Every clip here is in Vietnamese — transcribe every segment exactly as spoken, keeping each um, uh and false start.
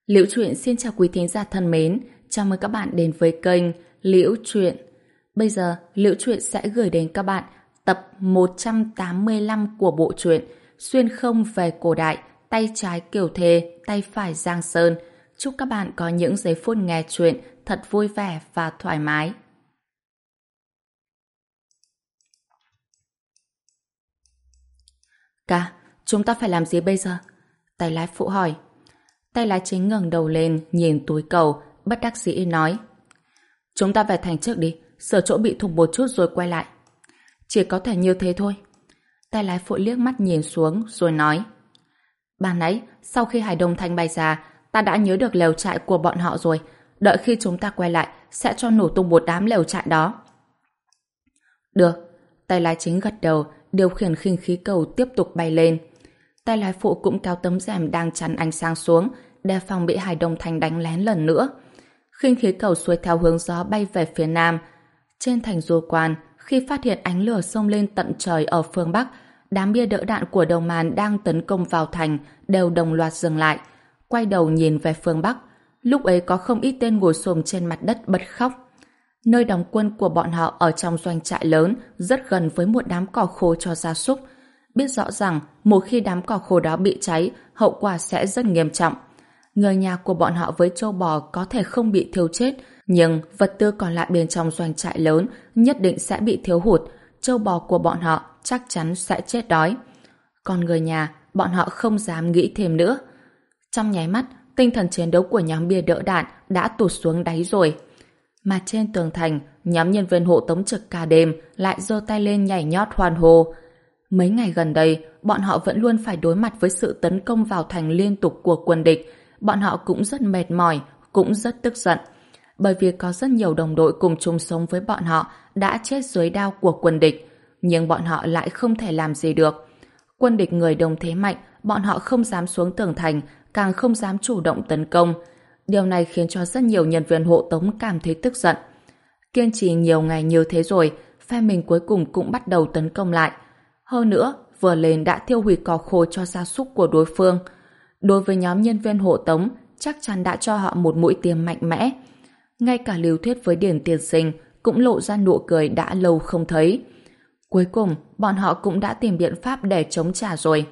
Liễu Chuyện xin chào quý thính giả thân mến, chào mừng các bạn đến với kênh Liễu Chuyện. Bây giờ, Liễu Chuyện sẽ gửi đến các bạn tập một trăm tám mươi lăm của bộ truyện Xuyên không về cổ đại, tay trái Kiều Thề, tay phải Giang Sơn. Chúc các bạn có những giây phút nghe chuyện thật vui vẻ và thoải mái. Ca, chúng ta phải làm gì bây giờ? Tay lái phụ hỏi. Tay lái chính ngẩng đầu lên, nhìn túi cầu, bất đắc dĩ nói. Chúng ta về thành trước đi, sửa chỗ bị thủng một chút rồi quay lại. Chỉ có thể như thế thôi. Tay lái phụ liếc mắt nhìn xuống, rồi nói. Ban nãy, sau khi Hải Đông Thanh bay ra, ta đã nhớ được lều trại của bọn họ rồi. Đợi khi chúng ta quay lại, sẽ cho nổ tung một đám lều trại đó. Được. Tay lái chính gật đầu, điều khiển khinh khí cầu tiếp tục bay lên. Tay lái phụ cũng kéo tấm rèm đang chắn ánh sáng xuống, đề phòng bị Hải Đông Thanh đánh lén lần nữa. Khinh khí cầu xuôi theo hướng gió bay về phía nam. Trên thành Du Quan, khi phát hiện ánh lửa xông lên tận trời ở phương Bắc, đám bia đỡ đạn của Đầu Màn đang tấn công vào thành đều đồng loạt dừng lại, quay đầu nhìn về phương Bắc. Lúc ấy có không ít tên ngồi xổm trên mặt đất bật khóc. Nơi đóng quân của bọn họ ở trong doanh trại lớn, rất gần với một đám cỏ khô cho gia súc. Biết rõ rằng một khi đám cỏ khô đó bị cháy, hậu quả sẽ rất nghiêm trọng. Người nhà của bọn họ với trâu bò có thể không bị thiêu chết, nhưng vật tư còn lại bên trong doanh trại lớn nhất định sẽ bị thiếu hụt. Trâu bò của bọn họ chắc chắn sẽ chết đói. Còn người nhà, bọn họ không dám nghĩ thêm nữa. Trong nháy mắt, tinh thần chiến đấu của nhóm bia đỡ đạn đã tụt xuống đáy rồi. Mà trên tường thành, nhóm nhân viên hộ tống trực ca đêm lại giơ tay lên nhảy nhót hoan hô. Mấy ngày gần đây, bọn họ vẫn luôn phải đối mặt với sự tấn công vào thành liên tục của quân địch. Bọn họ cũng rất mệt mỏi, cũng rất tức giận. Bởi vì có rất nhiều đồng đội cùng chung sống với bọn họ đã chết dưới đao của quân địch. Nhưng bọn họ lại không thể làm gì được. Quân địch người đông thế mạnh, bọn họ không dám xuống tường thành, càng không dám chủ động tấn công. Điều này khiến cho rất nhiều nhân viên hộ tống cảm thấy tức giận. Kiên trì nhiều ngày như thế rồi, phe mình cuối cùng cũng bắt đầu tấn công lại. Hơn nữa, vừa lên đã tiêu hủy cỏ khô cho gia súc của đối phương. Đối với nhóm nhân viên hộ tống, chắc chắn đã cho họ một mũi tiêm mạnh mẽ. Ngay cả Lưu Thuyết với Điền Tiên Sinh cũng lộ ra nụ cười đã lâu không thấy. Cuối cùng, bọn họ cũng đã tìm biện pháp để chống trả rồi.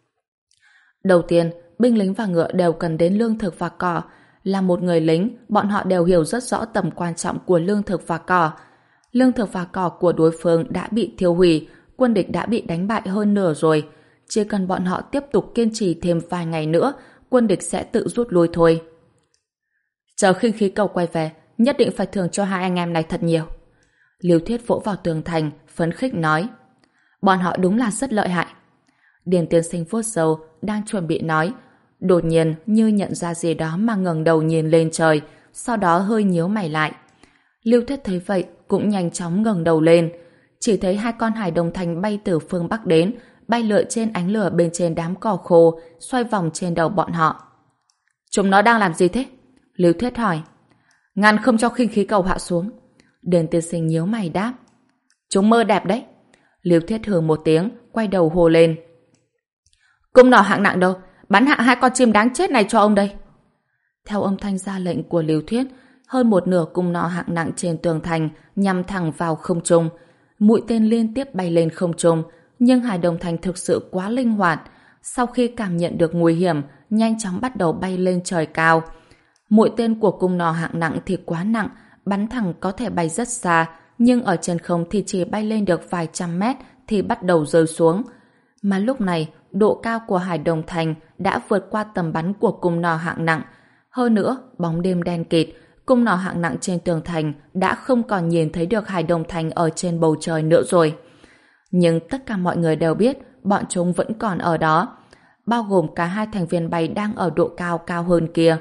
Đầu tiên, binh lính và ngựa đều cần đến lương thực và cỏ. Là một người lính, bọn họ đều hiểu rất rõ tầm quan trọng của lương thực và cỏ. Lương thực và cỏ của đối phương đã bị thiêu hủy, quân địch đã bị đánh bại hơn nửa rồi. Chỉ cần bọn họ tiếp tục kiên trì thêm vài ngày nữa, quân địch sẽ tự rút lui thôi. Chờ khinh khí cầu quay về, nhất định phải thưởng cho hai anh em này thật nhiều. Lưu Thiết vỗ vào tường thành, phấn khích nói. Bọn họ đúng là rất lợi hại. Điền Tiên Sinh vuốt râu, đang chuẩn bị nói. Đột nhiên như nhận ra gì đó mà ngẩng đầu nhìn lên trời, sau đó hơi nhíu mày lại. Lưu Thiết thấy vậy, cũng nhanh chóng ngẩng đầu lên. Chỉ thấy hai con hải đồng thành bay từ phương Bắc đến, bay lượn trên ánh lửa bên trên đám cỏ khô, xoay vòng trên đầu bọn họ. Chúng nó đang làm gì thế? Lưu Thuyết hỏi. Ngăn không cho khinh khí cầu hạ xuống. Điền Tiên Sinh nhíu mày đáp. Chúng mơ đẹp đấy. Lưu Thuyết hừ một tiếng, quay đầu hô lên. Cung nỏ hạng nặng đâu? Bắn hạ hai con chim đáng chết này cho ông đây. Theo âm thanh ra lệnh của Lưu Thuyết, hơn một nửa cung nỏ hạng nặng trên tường thành nhằm thẳng vào không trung. Mũi tên liên tiếp bay lên không trung, nhưng Hải Đồng Thành thực sự quá linh hoạt. Sau khi cảm nhận được nguy hiểm, nhanh chóng bắt đầu bay lên trời cao. Mũi tên của cung nỏ hạng nặng thì quá nặng, bắn thẳng có thể bay rất xa, nhưng ở trên không thì chỉ bay lên được vài trăm mét thì bắt đầu rơi xuống. Mà lúc này, độ cao của Hải Đồng Thành đã vượt qua tầm bắn của cung nỏ hạng nặng. Hơn nữa, bóng đêm đen kịt, cung nỏ hạng nặng trên tường thành đã không còn nhìn thấy được Hải Đồng Thành ở trên bầu trời nữa rồi. Nhưng tất cả mọi người đều biết bọn chúng vẫn còn ở đó, bao gồm cả hai thành viên bay đang ở độ cao cao hơn kia.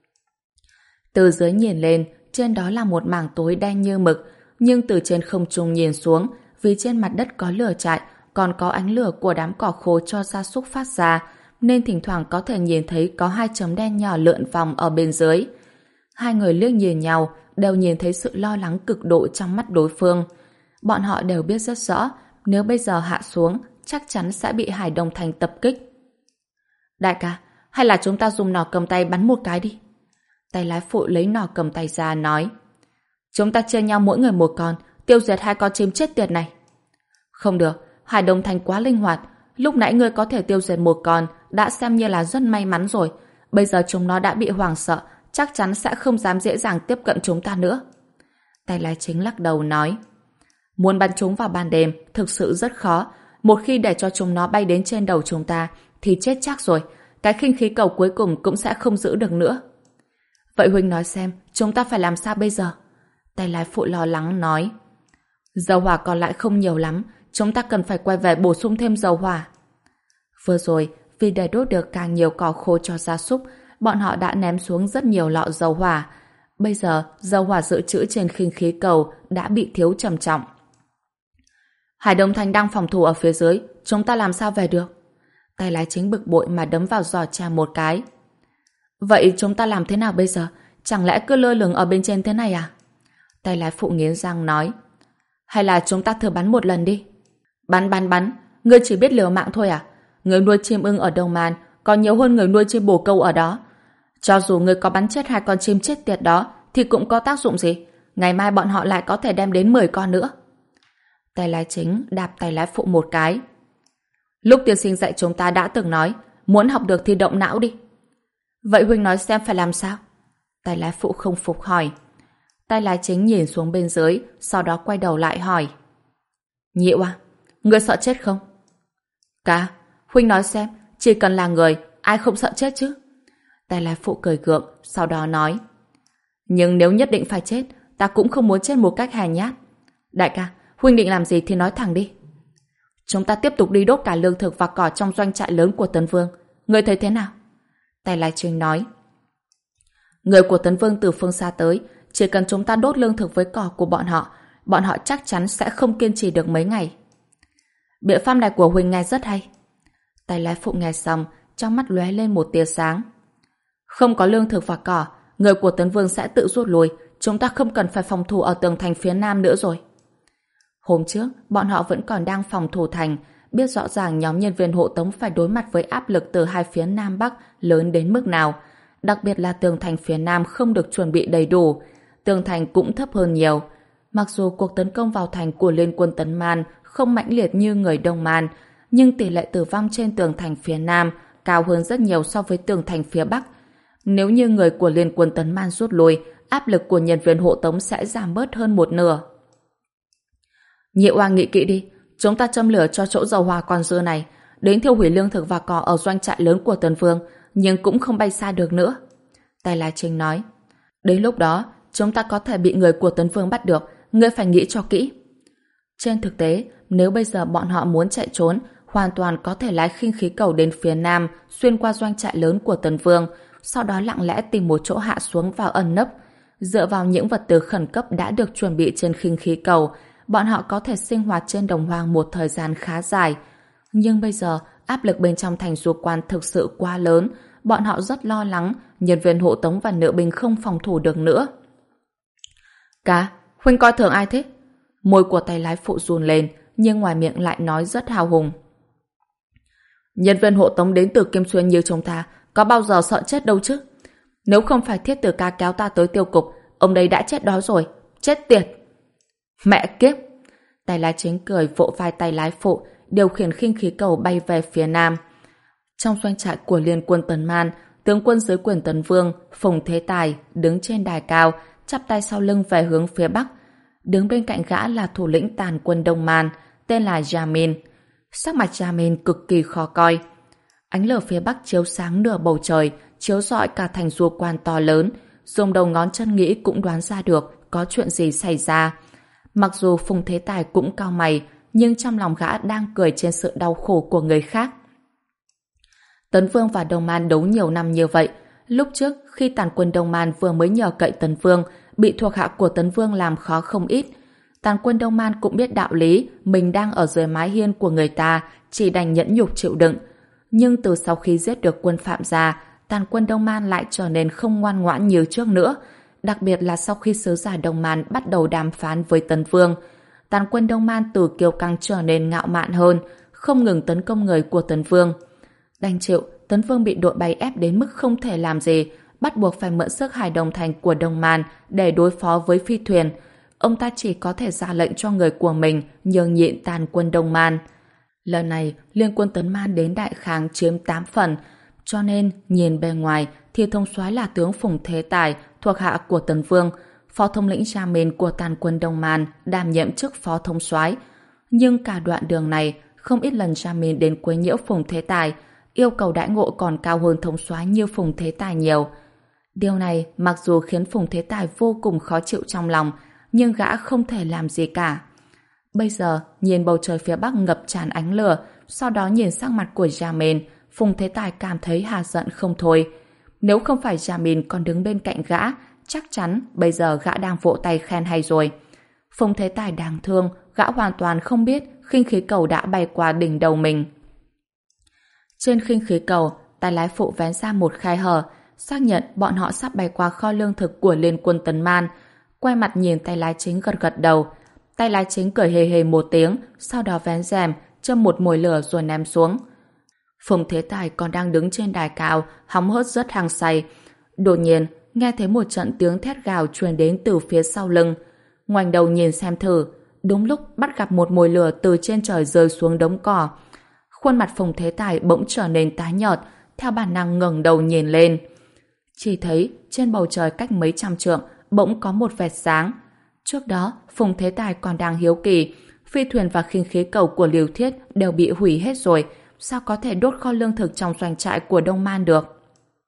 Từ dưới nhìn lên, trên đó là một mảng tối đen như mực, nhưng từ trên không trung nhìn xuống, vì trên mặt đất có lửa trại, còn có ánh lửa của đám cỏ khô cho gia súc phát ra, nên thỉnh thoảng có thể nhìn thấy có hai chấm đen nhỏ lượn vòng ở bên dưới. Hai người liếc nhìn nhau, đều nhìn thấy sự lo lắng cực độ trong mắt đối phương. Bọn họ đều biết rất rõ, nếu bây giờ hạ xuống, chắc chắn sẽ bị Hải Đông Thành tập kích. Đại ca, hay là chúng ta dùng nỏ cầm tay bắn một cái đi? Tay lái phụ lấy nỏ cầm tay ra nói: Chúng ta chia nhau mỗi người một con, tiêu diệt hai con chim chết tiệt này. Không được, Hải Đông Thành quá linh hoạt. Lúc nãy ngươi có thể tiêu diệt một con đã xem như là rất may mắn rồi. Bây giờ chúng nó đã bị hoảng sợ, chắc chắn sẽ không dám dễ dàng tiếp cận chúng ta nữa. Tay lái chính lắc đầu nói: Muốn bắn chúng vào ban đêm thực sự rất khó. Một khi để cho chúng nó bay đến trên đầu chúng ta thì chết chắc rồi. Cái khinh khí cầu cuối cùng cũng sẽ không giữ được nữa. Vậy huynh nói xem, chúng ta phải làm sao bây giờ? Tay lái phụ lo lắng nói: Dầu hỏa còn lại không nhiều lắm, chúng ta cần phải quay về bổ sung thêm dầu hỏa. Vừa rồi, vì để đốt được càng nhiều cỏ khô cho gia súc, bọn họ đã ném xuống rất nhiều lọ dầu hỏa. Bây giờ, dầu hỏa dự trữ trên khinh khí cầu đã bị thiếu trầm trọng. Hải Đông Thành đang phòng thủ ở phía dưới, chúng ta làm sao về được? Tay lái chính bực bội mà đấm vào giò cha một cái. Vậy chúng ta làm thế nào bây giờ? Chẳng lẽ cứ lơ lửng ở bên trên thế này à? Tay lái phụ nghiến răng nói: Hay là chúng ta thử bắn một lần đi. Bắn bắn bắn, ngươi chỉ biết liều mạng thôi à? Người nuôi chim ưng ở Đông Man còn nhiều hơn người nuôi chim bồ câu ở đó. Cho dù ngươi có bắn chết hai con chim chết tiệt đó thì cũng có tác dụng gì? Ngày mai bọn họ lại có thể đem đến mười con nữa. Tay lái chính đạp tay lái phụ một cái. Lúc tiên sinh dạy chúng ta đã từng nói, muốn học được thì động não đi. Vậy huynh nói xem phải làm sao? Tay lái phụ không phục hỏi. Tay lái chính nhìn xuống bên dưới, sau đó quay đầu lại hỏi: Nhiễu à, ngươi sợ chết không? Cả, huynh nói xem, chỉ cần là người, ai không sợ chết chứ? Tay lái phụ cười gượng, sau đó nói: Nhưng nếu nhất định phải chết, ta cũng không muốn chết một cách hèn nhát. Đại ca, huynh định làm gì thì nói thẳng đi. Chúng ta tiếp tục đi đốt cả lương thực và cỏ trong doanh trại lớn của Tấn Vương. Ngươi thấy thế nào? Tay lái chính nói: Người của Tấn Vương từ phương xa tới, chỉ cần chúng ta đốt lương thực với cỏ của bọn họ, bọn họ chắc chắn sẽ không kiên trì được mấy ngày. Biện pháp này của huynh nghe rất hay. Tay lái phụ nghe xong, trong mắt lóe lên một tia sáng. Không có lương thực và cỏ, người của Tấn Vương sẽ tự rút lui, chúng ta không cần phải phòng thủ ở tường thành phía nam nữa rồi. Hôm trước, bọn họ vẫn còn đang phòng thủ thành, biết rõ ràng nhóm nhân viên hộ tống phải đối mặt với áp lực từ hai phía Nam Bắc lớn đến mức nào. Đặc biệt là tường thành phía Nam không được chuẩn bị đầy đủ, tường thành cũng thấp hơn nhiều. Mặc dù cuộc tấn công vào thành của Liên quân Tấn Man không mãnh liệt như người Đông Man, nhưng tỷ lệ tử vong trên tường thành phía Nam cao hơn rất nhiều so với tường thành phía Bắc. Nếu như người của Liên quân Tấn Man rút lui, áp lực của nhân viên hộ tống sẽ giảm bớt hơn một nửa. Nhị oa nghĩ kỹ đi, chúng ta châm lửa cho chỗ dầu hỏa còn dư này, đến thiêu hủy lương thực và cỏ ở doanh trại lớn của Tần Vương, nhưng cũng không bay xa được nữa. Tay lái chính nói: Đến lúc đó, chúng ta có thể bị người của Tấn Vương bắt được, ngươi phải nghĩ cho kỹ. Trên thực tế, nếu bây giờ bọn họ muốn chạy trốn, hoàn toàn có thể lái khinh khí cầu đến phía Nam, xuyên qua doanh trại lớn của Tần Vương, sau đó lặng lẽ tìm một chỗ hạ xuống vào ẩn nấp. Dựa vào những vật tư khẩn cấp đã được chuẩn bị trên khinh khí cầu, bọn họ có thể sinh hoạt trên đồng hoang một thời gian khá dài. Nhưng bây giờ, áp lực bên trong thành du quan thực sự quá lớn, bọn họ rất lo lắng, nhân viên hộ tống và nữ binh không phòng thủ được nữa. Cá, huynh coi thường ai thế? Môi của tay lái phụ run lên, nhưng ngoài miệng lại nói rất hào hùng. Nhân viên hộ tống đến từ Kim Xuyên như chúng ta, có bao giờ sợ chết đâu chứ? Nếu không phải Thiết Tử Ca kéo ta tới tiêu cục, ông đây đã chết đó rồi, chết tiệt. Mẹ kiếp! Tay lái chính cười vỗ vai tay lái phụ, điều khiển khinh khí cầu bay về phía Nam. Trong doanh trại của Liên quân Tần Man, tướng quân dưới quyền Tần Vương, Phùng Thế Tài, đứng trên đài cao, chắp tay sau lưng về hướng phía Bắc. Đứng bên cạnh gã là thủ lĩnh tàn quân Đông Man, tên là Jamin. Sắc mặt Jamin cực kỳ khó coi. Ánh lửa phía Bắc chiếu sáng nửa bầu trời, chiếu rọi cả thành du quan to lớn. Dùng đầu ngón chân nghĩ cũng đoán ra được có chuyện gì xảy ra. Mặc dù Phùng Thế Tài cũng cau mày, nhưng trong lòng gã đang cười trên sự đau khổ của người khác. Tấn Vương và Đông Man đấu nhiều năm như vậy. Lúc trước, khi tàn quân Đông Man vừa mới nhờ cậy Tấn Vương, bị thuộc hạ của Tấn Vương làm khó không ít. Tàn quân Đông Man cũng biết đạo lý, mình đang ở dưới mái hiên của người ta, chỉ đành nhẫn nhục chịu đựng. Nhưng từ sau khi giết được quân Phạm gia, tàn quân Đông Man lại trở nên không ngoan ngoãn như trước nữa. Đặc biệt là sau khi sứ giả Đông Man bắt đầu đàm phán với Tấn Vương, tàn quân Đông Man từ kiêu căng trở nên ngạo mạn hơn, không ngừng tấn công người của Tấn Vương. Đành chịu, Tấn Vương bị đội bay ép đến mức không thể làm gì, bắt buộc phải mượn sức Hải Đồng Thành của Đông Man để đối phó với phi thuyền. Ông ta chỉ có thể ra lệnh cho người của mình nhường nhịn tàn quân Đông Man. Lần này, liên quân Tấn Man đến Đại Kháng chiếm tám phần, cho nên nhìn bề ngoài thì thống soái là tướng Phùng Thế Tài thuộc hạ của Tấn Vương, phó thống lĩnh Jamin của tàn quân Đông Man đảm nhiệm chức phó thống soái. Nhưng cả đoạn đường này, không ít lần Jamin đến quấy nhiễu Phùng Thế Tài, yêu cầu đãi ngộ còn cao hơn thống soái như Phùng Thế Tài nhiều. Điều này mặc dù khiến Phùng Thế Tài vô cùng khó chịu trong lòng, nhưng gã không thể làm gì cả. Bây giờ, nhìn bầu trời phía bắc ngập tràn ánh lửa, sau đó nhìn sắc mặt của Jamin, Phùng Thế Tài cảm thấy hà giận không thôi. Nếu không phải Jamin còn đứng bên cạnh gã, chắc chắn bây giờ gã đang vỗ tay khen hay rồi. Phùng Thế Tài đáng thương, gã hoàn toàn không biết khinh khí cầu đã bay qua đỉnh đầu mình. Trên khinh khí cầu, tay lái phụ vén ra một khe hở, xác nhận bọn họ sắp bay qua kho lương thực của liên quân Tấn Man. Quay mặt nhìn tay lái chính gật gật đầu. Tay lái chính cười hề hề một tiếng, sau đó vén rèm, châm một mồi lửa rồi ném xuống. Phùng Thế Tài còn đang đứng trên đài cao, hóng hớt rất hăng say. Đột nhiên, nghe thấy một trận tiếng thét gào truyền đến từ phía sau lưng. Ngoảnh đầu nhìn xem thử, đúng lúc bắt gặp một mồi lửa từ trên trời rơi xuống đống cỏ. Khuôn mặt Phùng Thế Tài bỗng trở nên tái nhợt, theo bản năng ngẩng đầu nhìn lên. Chỉ thấy trên bầu trời cách mấy trăm trượng bỗng có một vệt sáng. Trước đó, Phùng Thế Tài còn đang hiếu kỳ, phi thuyền và khinh khí cầu của Liêu Thiết đều bị hủy hết rồi, sao có thể đốt kho lương thực trong doanh trại của Đông Man được?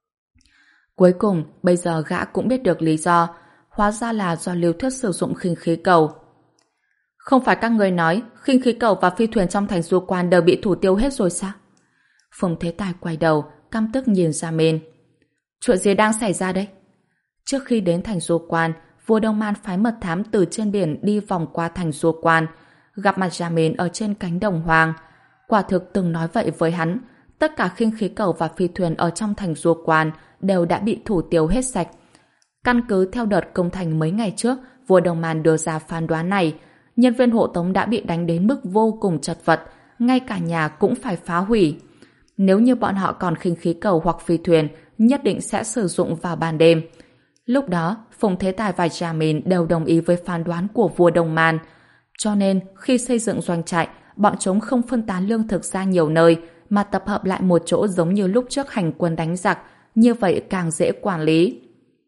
Cuối cùng, bây giờ gã cũng biết được lý do, hóa ra là do Liêu Thiết sử dụng khinh khí cầu. Không phải các người nói khinh khí cầu và phi thuyền trong thành Du Quan đều bị thủ tiêu hết rồi sao? Phùng Thế Tài quay đầu, căm tức nhìn Jamin. Chuyện gì đang xảy ra đây? Trước khi đến thành Du Quan, vua Đông Man phái mật thám từ trên biển đi vòng qua thành Du Quan, gặp mặt Jamin ở trên cánh đồng hoang. Quả thực từng nói vậy với hắn, tất cả khinh khí cầu và phi thuyền ở trong thành Du Quan đều đã bị thủ tiêu hết sạch. Căn cứ theo đợt công thành mấy ngày trước, vua Đông Man đưa ra phán đoán này, nhân viên hộ tống đã bị đánh đến mức vô cùng chật vật, ngay cả nhà cũng phải phá hủy. Nếu như bọn họ còn khinh khí cầu hoặc phi thuyền, nhất định sẽ sử dụng vào ban đêm. Lúc đó, Phùng Thế Tài và Jamin đều đồng ý với phán đoán của vua Đông Man. Cho nên, khi xây dựng doanh trại, bọn chúng không phân tán lương thực ra nhiều nơi, mà tập hợp lại một chỗ giống như lúc trước hành quân đánh giặc, như vậy càng dễ quản lý.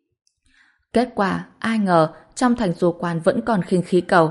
Kết quả, ai ngờ, trong thành Du Quan vẫn còn khinh khí cầu.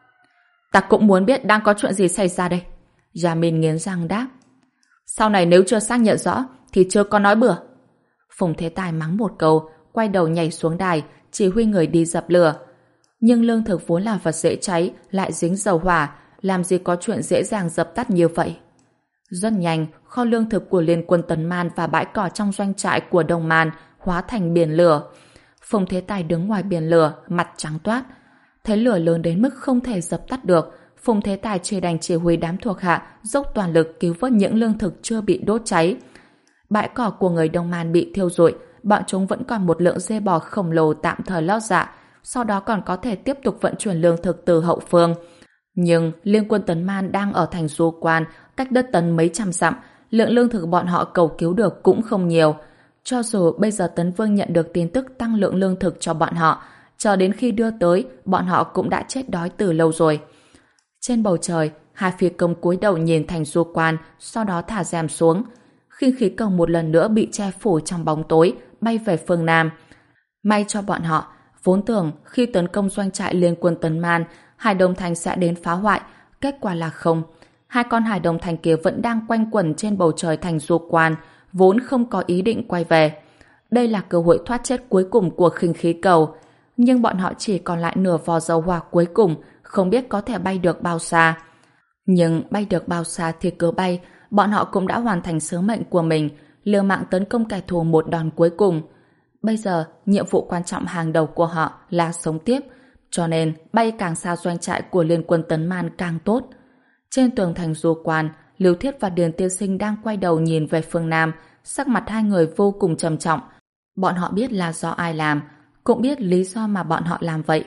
Ta cũng muốn biết đang có chuyện gì xảy ra đây. Jamin nghiến răng đáp. Sau này nếu chưa xác nhận rõ, thì chưa có nói bừa. Phùng Thế Tài mắng một câu, quay đầu nhảy xuống đài, chỉ huy người đi dập lửa. Nhưng lương thực vốn là vật dễ cháy, lại dính dầu hỏa, làm gì có chuyện dễ dàng dập tắt như vậy. Rất nhanh, kho lương thực của liên quân Tấn Man và bãi cỏ trong doanh trại của Đông Man hóa thành biển lửa. Phùng Thế Tài đứng ngoài biển lửa, mặt trắng toát. Thấy lửa lớn đến mức không thể dập tắt được, Phùng Thế Tài chỉ đành chỉ huy đám thuộc hạ dốc toàn lực cứu vớt những lương thực chưa bị đốt cháy. Bãi cỏ của người Đông Man bị thiêu rụi, bọn chúng vẫn còn một lượng dê bò khổng lồ tạm thời lót dạ, sau đó còn có thể tiếp tục vận chuyển lương thực từ hậu phương. Nhưng liên quân Tấn Man đang ở thành Du Quan, cách đất Tấn mấy trăm dặm, lượng lương thực bọn họ cầu cứu được cũng không nhiều. Cho dù bây giờ Tấn Vương nhận được tin tức tăng lượng lương thực cho bọn họ, chờ đến khi đưa tới, bọn họ cũng đã chết đói từ lâu rồi. Trên bầu trời, hai phi công cúi đầu nhìn thành Du Quan, sau đó thả rèm xuống. Khinh khí cầu một lần nữa bị che phủ trong bóng tối, bay về phương Nam. May cho bọn họ, vốn tưởng khi tấn công doanh trại liên quân Tấn Man, Hải Đồng Thành sẽ đến phá hoại, kết quả là không. Hai con Hải Đồng Thành kia vẫn đang quanh quẩn trên bầu trời thành Du Quan, vốn không có ý định quay về. Đây là cơ hội thoát chết cuối cùng của khinh khí cầu, nhưng bọn họ chỉ còn lại nửa vò dầu hỏa cuối cùng, không biết có thể bay được bao xa. Nhưng bay được bao xa thì cứ bay, bọn họ cũng đã hoàn thành sứ mệnh của mình, liều mạng tấn công kẻ thù một đòn cuối cùng. Bây giờ, nhiệm vụ quan trọng hàng đầu của họ là sống tiếp, cho nên bay càng xa doanh trại của liên quân Tấn Man càng tốt. Trên tường thành Du Quan, Liêu Thiết và Điền Tiên Sinh đang quay đầu nhìn về phương Nam, sắc mặt hai người vô cùng trầm trọng. Bọn họ biết là do ai làm, cũng biết lý do mà bọn họ làm vậy.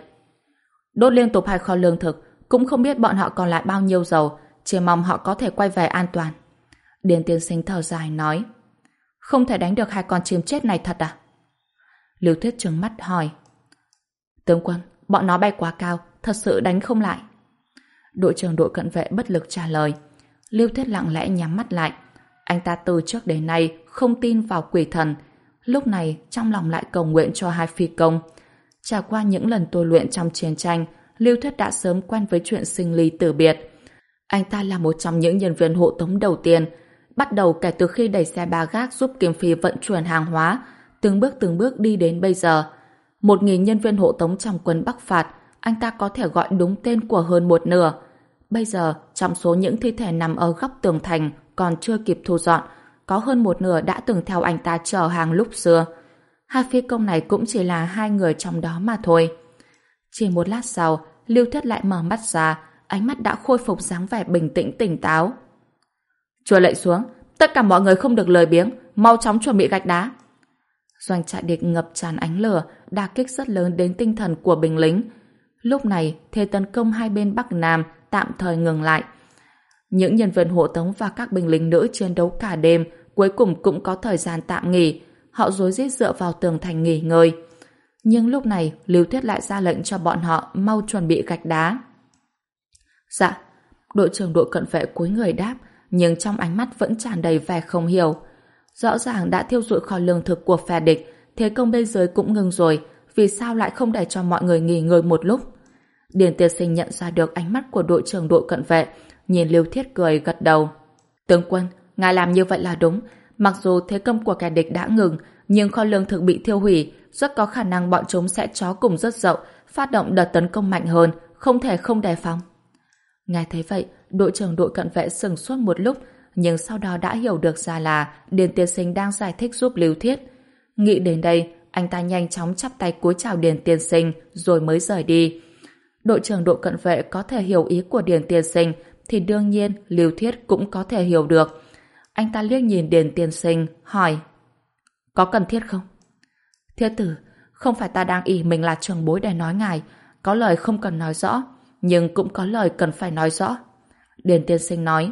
Đốt liên tục hai kho lương thực, cũng không biết bọn họ còn lại bao nhiêu dầu, chỉ mong họ có thể quay về an toàn. Điền Tiên Sinh thở dài nói, không thể đánh được hai con chim chết này thật à? Lưu Thuyết trừng mắt hỏi. Tướng quân, bọn nó bay quá cao, thật sự đánh không lại. Đội trưởng đội cận vệ bất lực trả lời. Lưu Thuyết lặng lẽ nhắm mắt lại. Anh ta từ trước đến nay không tin vào quỷ thần. Lúc này trong lòng lại cầu nguyện cho hai phi công. Trải qua những lần tôi luyện trong chiến tranh, Lưu Thuyết đã sớm quen với chuyện sinh ly tử biệt. Anh ta là một trong những nhân viên hộ tống đầu tiên, bắt đầu kể từ khi đẩy xe ba gác giúp Kim Phi vận chuyển hàng hóa, từng bước từng bước đi đến bây giờ. Một nghìn nhân viên hộ tống trong quân Bắc phạt, anh ta có thể gọi đúng tên của hơn một nửa. Bây giờ, trong số những thi thể nằm ở góc tường thành còn chưa kịp thu dọn, có hơn một nửa đã từng theo anh ta chở hàng lúc xưa. Hai phi công này cũng chỉ là hai người trong đó mà thôi. Chỉ một lát sau, Lưu Thuyết lại mở mắt ra, ánh mắt đã khôi phục dáng vẻ bình tĩnh tỉnh táo. Chùa lệnh xuống, tất cả mọi người không được lười biếng, mau chóng chuẩn bị gạch đá. Doanh trại địch ngập tràn ánh lửa, đả kích rất lớn đến tinh thần của binh lính. Lúc này, thế tấn công hai bên Bắc Nam tạm thời ngừng lại. Những nhân viên hộ tống và các binh lính nữ chiến đấu cả đêm, cuối cùng cũng có thời gian tạm nghỉ. Họ rối rít dựa vào tường thành nghỉ ngơi. Nhưng lúc này, Lưu Thuyết lại ra lệnh cho bọn họ mau chuẩn bị gạch đá. Dạ, đội trưởng đội cận vệ cúi người đáp, nhưng trong ánh mắt vẫn tràn đầy vẻ không hiểu. Rõ ràng đã thiêu rụi kho lương thực của phe địch, thế công bên dưới cũng ngừng rồi, vì sao lại không để cho mọi người nghỉ ngơi một lúc? Điền Tiên Sinh nhận ra được ánh mắt của đội trưởng đội cận vệ, nhìn Lưu Thiết cười gật đầu. Tướng quân, ngài làm như vậy là đúng. Mặc dù thế công của kẻ địch đã ngừng, nhưng kho lương thực bị thiêu hủy, rất có khả năng bọn chúng sẽ chó cùng rất dậu, phát động đợt tấn công mạnh hơn, không thể không đề phòng. Nghe thấy vậy, đội trưởng đội cận vệ sừng sốt một lúc, nhưng sau đó đã hiểu được ra là Điền Tiên Sinh đang giải thích giúp Lưu Thiết. Nghĩ đến đây, anh ta nhanh chóng chắp tay cúi chào Điền Tiên Sinh rồi mới rời đi. Đội trưởng đội cận vệ có thể hiểu ý của Điền Tiên Sinh thì đương nhiên Lưu Thiết cũng có thể hiểu được. Anh ta liếc nhìn Điền Tiên Sinh, hỏi: Có cần thiết không? Thiết tử, không phải ta đang ỷ mình là trưởng bối để nói ngài, có lời không cần nói rõ, nhưng cũng có lời cần phải nói rõ. Điền Tiên Sinh nói: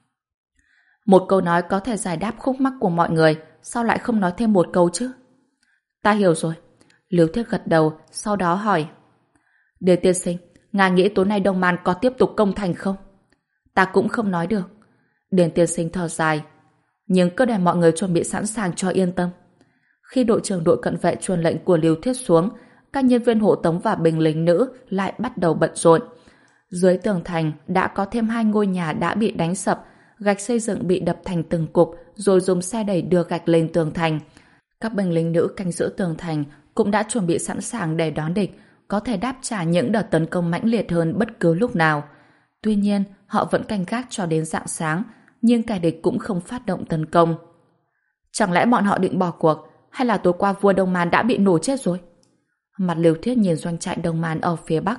Một câu nói có thể giải đáp khúc mắc của mọi người, sao lại không nói thêm một câu chứ? Ta hiểu rồi. Lưu Thiết gật đầu, sau đó hỏi: Điền Tiên Sinh, ngài nghĩ tối nay Đông Man có tiếp tục công thành không? Ta cũng không nói được. Điền Tiên Sinh thở dài: Nhưng cứ để mọi người chuẩn bị sẵn sàng cho yên tâm. Khi đội trưởng đội cận vệ truyền lệnh của Lưu Thiết xuống, các nhân viên hộ tống và binh lính nữ lại bắt đầu bận rộn. Dưới tường thành đã có thêm hai ngôi nhà đã bị đánh sập, gạch xây dựng bị đập thành từng cục, rồi dùng xe đẩy đưa gạch lên tường thành. Các binh lính nữ canh giữ tường thành cũng đã chuẩn bị sẵn sàng để đón địch, có thể đáp trả những đợt tấn công mãnh liệt hơn bất cứ lúc nào. Tuy nhiên, họ vẫn canh gác cho đến rạng sáng, nhưng kẻ địch cũng không phát động tấn công. Chẳng lẽ bọn họ định bỏ cuộc, hay là tối qua vua Đông Man đã bị nổ chết rồi? Mặt Lưu Thiết nhìn doanh trại Đông Man ở phía bắc.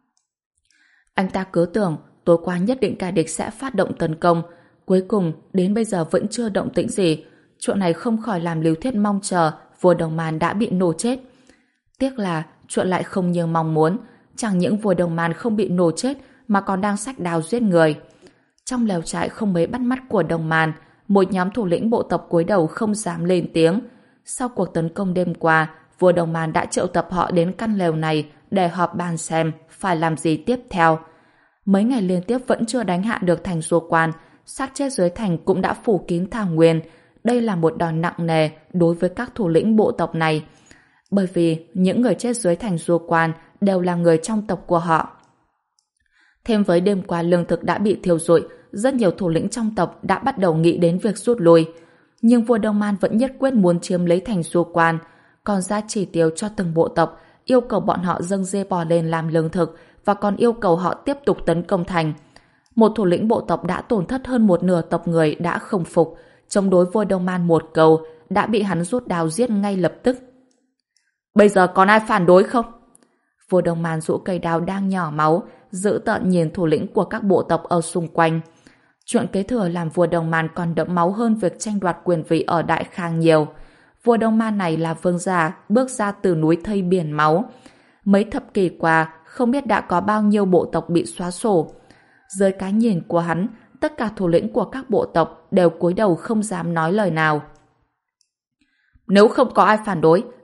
Anh ta cứ tưởng tối qua nhất định kẻ địch sẽ phát động tấn công, cuối cùng đến bây giờ vẫn chưa động tĩnh gì. Chuyện này không khỏi làm Lưu Thiết mong chờ vua Đông Man đã bị nổ chết. Tiếc là chuyện lại không như mong muốn, chẳng những vua Đông Man không bị nổ chết mà còn đang xách đao giết người. Trong lều trại không mấy bắt mắt của Đông Man, một nhóm thủ lĩnh bộ tộc cúi đầu không dám lên tiếng. Sau cuộc tấn công đêm qua, vua Đông Man đã triệu tập họ đến căn lều này để họp bàn xem phải làm gì tiếp theo. Mấy ngày liên tiếp vẫn chưa đánh hạ được thành Du Quan, xác chết dưới thành cũng đã phủ kín thảo nguyên. Đây là một đòn nặng nề đối với các thủ lĩnh bộ tộc này, bởi vì những người chết dưới thành Du Quan đều là người trong tộc của họ. Thêm với đêm qua lương thực đã bị thiêu rụi, rất nhiều thủ lĩnh trong tộc đã bắt đầu nghĩ đến việc rút lui. Nhưng vua Đông Man vẫn nhất quyết muốn chiếm lấy thành Du Quan, còn ra chỉ tiêu cho từng bộ tộc, yêu cầu bọn họ dâng dê bò lên làm lương thực và còn yêu cầu họ tiếp tục tấn công thành. Một thủ lĩnh bộ tộc đã tổn thất hơn một nửa tộc người đã không phục, chống đối vua Đông Man một câu, đã bị hắn rút đao giết ngay lập tức. Bây giờ còn ai phản đối không? Vua Đông Man rũ cây đao đang nhỏ máu, dữ tợn nhìn thủ lĩnh của các bộ tộc ở xung quanh. Chuyện kế thừa làm vua Đông Man còn đẫm máu hơn việc tranh đoạt quyền vị ở Đại Khang nhiều. Vua Đông Man này là vương gia bước ra từ núi thây biển máu. Mấy thập kỷ qua, không biết đã có bao nhiêu bộ tộc bị xóa sổ. Dưới cái nhìn của hắn, tất cả thủ lĩnh của các bộ tộc đều cúi đầu không dám nói lời nào. Nếu không có ai phản đối,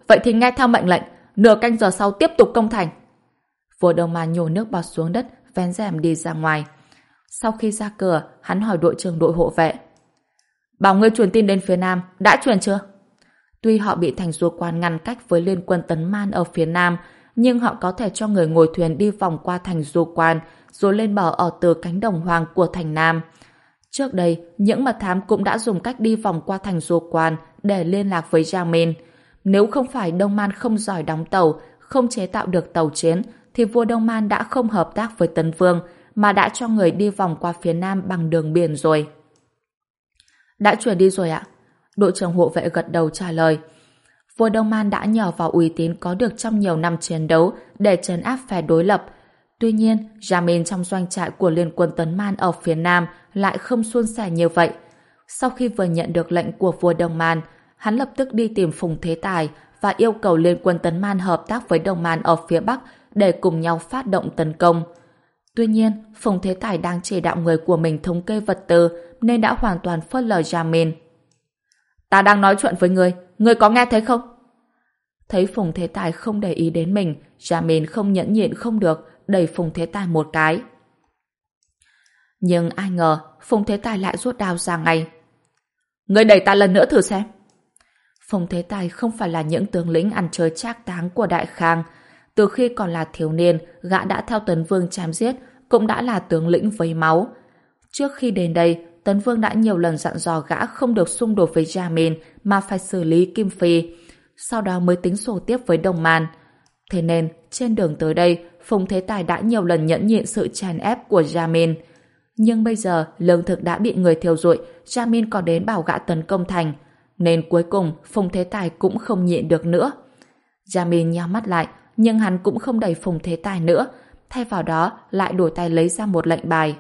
vậy thì nghe theo mệnh lệnh, nửa canh giờ sau tiếp tục công thành. Vua Đông Man nhổ nước bọt xuống đất, vén rèm đi ra ngoài. Sau khi ra cửa, hắn hỏi đội trưởng đội hộ vệ. Bảo ngươi truyền tin đến phía Nam, đã truyền chưa? Tuy họ bị thành du quan ngăn cách với liên quân Tấn Man ở phía Nam, nhưng họ có thể cho người ngồi thuyền đi vòng qua thành du quan, rồi lên bờ ở từ cánh đồng hoang của thành Nam. Trước đây, những mật thám cũng đã dùng cách đi vòng qua thành du quan để liên lạc với Jamin. Nếu không phải Đông Man không giỏi đóng tàu, không chế tạo được tàu chiến, thì vua Đông Man đã không hợp tác với Tấn Vương, mà đã cho người đi vòng qua phía Nam bằng đường biển rồi. Đã chuyển đi rồi ạ. Đội trưởng hộ vệ gật đầu trả lời. Vua Đông Man đã nhờ vào uy tín có được trong nhiều năm chiến đấu để trấn áp phe đối lập. Tuy nhiên, Jamin trong doanh trại của liên quân Tấn Man ở phía Nam lại không suôn sẻ như vậy. Sau khi vừa nhận được lệnh của vua Đông Man, hắn lập tức đi tìm Phùng Thế Tài và yêu cầu liên quân Tấn Man hợp tác với Đông Man ở phía Bắc để cùng nhau phát động tấn công. Tuy nhiên, Phùng Thế Tài đang chỉ đạo người của mình thống kê vật tư nên đã hoàn toàn phớt lờ Jamin. Ta đang nói chuyện với ngươi, ngươi có nghe thấy không? Thấy Phùng Thế Tài không để ý đến mình, Jamin không nhẫn nhịn không được, đẩy Phùng Thế Tài một cái. Nhưng ai ngờ, Phùng Thế Tài lại rút đao ra ngay. Ngươi đẩy ta lần nữa thử xem. Phùng Thế Tài không phải là những tướng lĩnh ăn chơi trác táng của Đại Khang. Từ khi còn là thiếu niên, gã đã theo Tấn Vương chém giết, cũng đã là tướng lĩnh vấy máu. Trước khi đến đây, Tấn Vương đã nhiều lần dặn dò gã không được xung đột với Jamin mà phải xử lý Kim Phi, sau đó mới tính sổ tiếp với Đông Man. Thế nên, trên đường tới đây, Phùng Thế Tài đã nhiều lần nhẫn nhịn sự chèn ép của Jamin. Nhưng bây giờ, lương thực đã bị người thiêu rụi, Jamin còn đến bảo gã tấn công thành, nên cuối cùng Phùng Thế Tài cũng không nhịn được nữa. Jamin nhắm mắt lại, nhưng hắn cũng không đẩy Phùng Thế Tài nữa, thay vào đó lại đổi tay lấy ra một lệnh bài.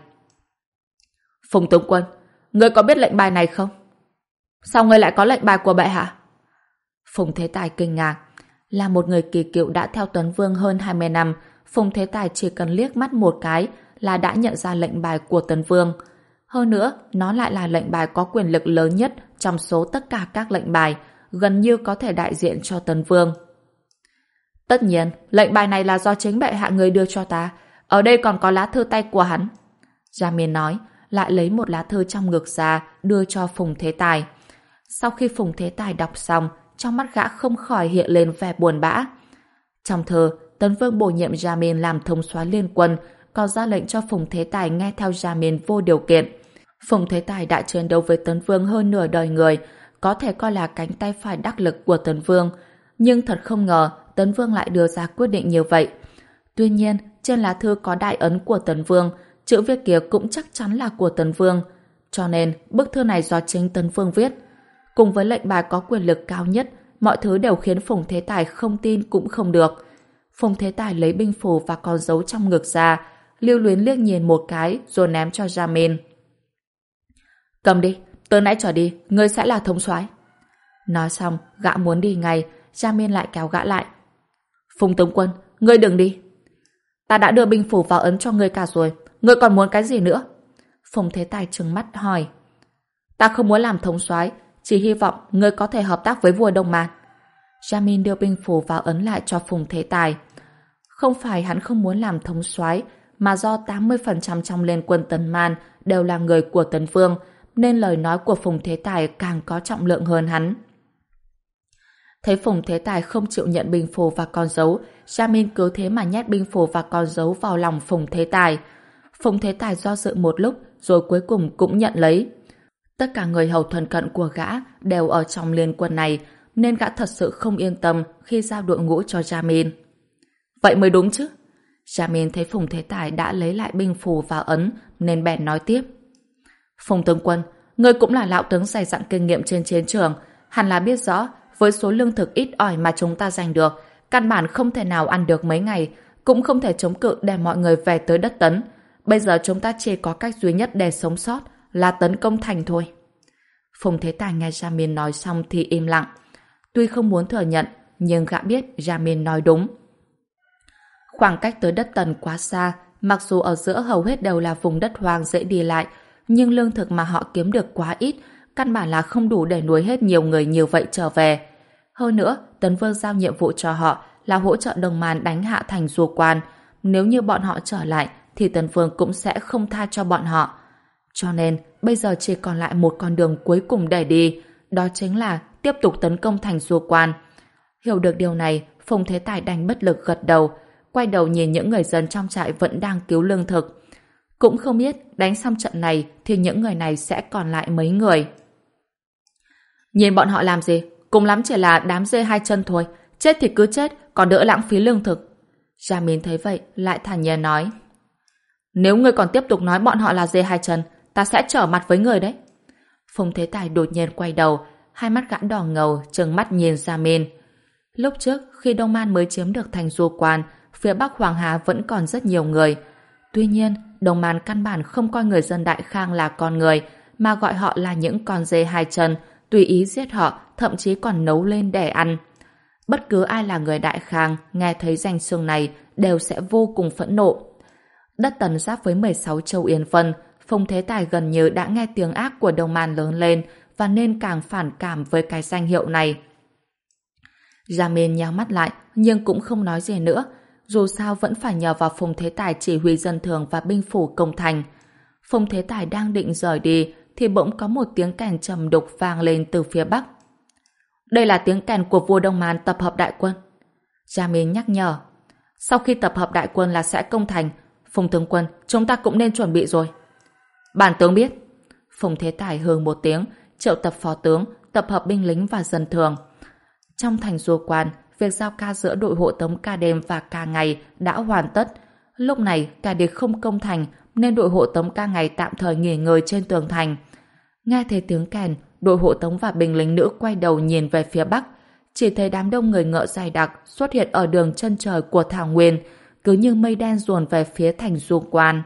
Phùng tướng quân, ngươi có biết lệnh bài này không? Sao ngươi lại có lệnh bài của bệ hạ? Phùng Thế Tài kinh ngạc. Là một người kỳ cựu đã theo Tấn Vương hơn hai mươi năm, Phùng Thế Tài chỉ cần liếc mắt một cái là đã nhận ra lệnh bài của Tấn Vương. Hơn nữa, nó lại là lệnh bài có quyền lực lớn nhất trong số tất cả các lệnh bài, gần như có thể đại diện cho Tấn Vương. Tất nhiên, lệnh bài này là do chính bệ hạ người đưa cho ta. Ở đây còn có lá thư tay của hắn. Jamin nói, lại lấy một lá thư trong ngực ra, đưa cho Phùng Thế Tài. Sau khi Phùng Thế Tài đọc xong, trong mắt gã không khỏi hiện lên vẻ buồn bã. Trong thư, Tấn Vương bổ nhiệm Jamin làm thống soái liên quân, còn ra lệnh cho Phùng Thế Tài nghe theo Jamin vô điều kiện. Phùng Thế Tài đã chiến đấu với Tấn Vương hơn nửa đời người, có thể coi là cánh tay phải đắc lực của Tấn Vương. Nhưng thật không ngờ, Tấn Vương lại đưa ra quyết định như vậy. Tuy nhiên, trên lá thư có đại ấn của Tấn Vương, chữ viết kia cũng chắc chắn là của Tấn Vương. Cho nên, bức thư này do chính Tấn Vương viết. Cùng với lệnh bài có quyền lực cao nhất, mọi thứ đều khiến Phùng Thế Tài không tin cũng không được. Phùng Thế Tài lấy binh phù và con dấu trong ngực ra, lưu luyến liếc nhìn một cái rồi ném cho Jamin. Cầm đi, từ nãy trở đi, ngươi sẽ là thống soái. Nói xong, gã muốn đi ngay, Jamin lại kéo gã lại. Phùng tướng quân, ngươi đừng đi. Ta đã đưa binh phủ vào ấn cho ngươi cả rồi, ngươi còn muốn cái gì nữa? Phùng Thế Tài trừng mắt hỏi. Ta không muốn làm thống soái, chỉ hy vọng ngươi có thể hợp tác với vua Đông Man. Jamin đưa binh phủ vào ấn lại cho Phùng Thế Tài. Không phải hắn không muốn làm thống soái, mà do tám mươi phần trăm trong liên quân Tấn Man đều là người của Tấn Vương, nên lời nói của Phùng Thế Tài càng có trọng lượng hơn hắn. Thấy Phùng Thế Tài không chịu nhận binh phù và con dấu, Jamin cứ thế mà nhét binh phù và con dấu vào lòng Phùng Thế Tài. Phùng Thế Tài do dự một lúc, rồi cuối cùng cũng nhận lấy. Tất cả người hầu thuần cận của gã đều ở trong liên quân này, nên gã thật sự không yên tâm khi giao đội ngũ cho Jamin. Vậy mới đúng chứ. Jamin thấy Phùng Thế Tài đã lấy lại binh phù và ấn, nên bèn nói tiếp. Phùng tướng quân, ngươi cũng là lão tướng dày dặn kinh nghiệm trên chiến trường, hẳn là biết rõ, với số lương thực ít ỏi mà chúng ta giành được, căn bản không thể nào ăn được mấy ngày, cũng không thể chống cự để mọi người về tới đất Tấn. Bây giờ chúng ta chỉ có cách duy nhất để sống sót là tấn công thành thôi. Phùng Thế Tài nghe Jamin nói xong thì im lặng. Tuy không muốn thừa nhận, nhưng gã biết Jamin nói đúng. Khoảng cách tới đất Tần quá xa, mặc dù ở giữa hầu hết đều là vùng đất hoang dễ đi lại, nhưng lương thực mà họ kiếm được quá ít, căn bản là không đủ để nuôi hết nhiều người như vậy trở về. Hơn nữa, Tấn Vương giao nhiệm vụ cho họ là hỗ trợ Đông Man đánh hạ thành Du Quan. Nếu như bọn họ trở lại, thì Tấn Vương cũng sẽ không tha cho bọn họ. Cho nên, bây giờ chỉ còn lại một con đường cuối cùng để đi, đó chính là tiếp tục tấn công thành Du Quan. Hiểu được điều này, Phùng Thế Tài đành bất lực gật đầu, quay đầu nhìn những người dân trong trại vẫn đang cứu lương thực. Cũng không biết đánh xong trận này thì những người này sẽ còn lại mấy người. Nhìn bọn họ làm gì? Cùng lắm chỉ là đám dê hai chân thôi. Chết thì cứ chết, còn đỡ lãng phí lương thực. Jamin thấy vậy, lại thản nhiên nói. Nếu ngươi còn tiếp tục nói bọn họ là dê hai chân, ta sẽ trở mặt với người đấy. Phùng Thế Tài đột nhiên quay đầu, hai mắt gã đỏ ngầu, trừng mắt nhìn Jamin. Lúc trước, khi Đông Man mới chiếm được thành Du Quan, phía Bắc Hoàng Hà vẫn còn rất nhiều người. Tuy nhiên, Đông Man căn bản không coi người dân Đại Khang là con người, mà gọi họ là những con dê hai chân, tùy ý giết họ, thậm chí còn nấu lên để ăn. Bất cứ ai là người Đại Khang, nghe thấy danh xưng này, đều sẽ vô cùng phẫn nộ. Đất Tần giáp với mười sáu châu Yên Vân, Phùng Thế Tài gần như đã nghe tiếng ác của Đông Man lớn lên, và nên càng phản cảm với cái danh hiệu này. Jamin nhắm mắt lại, nhưng cũng không nói gì nữa. Dù sao vẫn phải nhờ vào Phùng Thế Tài chỉ huy dân thường và binh phủ công thành. Phùng Thế Tài đang định rời đi, thì bỗng có một tiếng kèn trầm đục vang lên từ phía Bắc. Đây là tiếng kèn của vua Đông Man tập hợp đại quân. Jamin nhắc nhở. Sau khi tập hợp đại quân là sẽ công thành. Phùng tướng quân, chúng ta cũng nên chuẩn bị rồi. Bản tướng biết. Phùng Thế Tài hừ một tiếng, triệu tập phó tướng, tập hợp binh lính và dân thường. Trong thành Du Quan, việc giao ca giữa đội hộ tống ca đêm và ca ngày đã hoàn tất. Lúc này, cả địch không công thành, nên đội hộ tống ca ngày tạm thời nghỉ ngơi trên tường thành. Nghe thấy tiếng kèn, đội hộ tống và binh lính nữ quay đầu nhìn về phía Bắc. Chỉ thấy đám đông người ngựa dày đặc xuất hiện ở đường chân trời của Thảo Nguyên, cứ như mây đen dồn về phía thành Du Quan.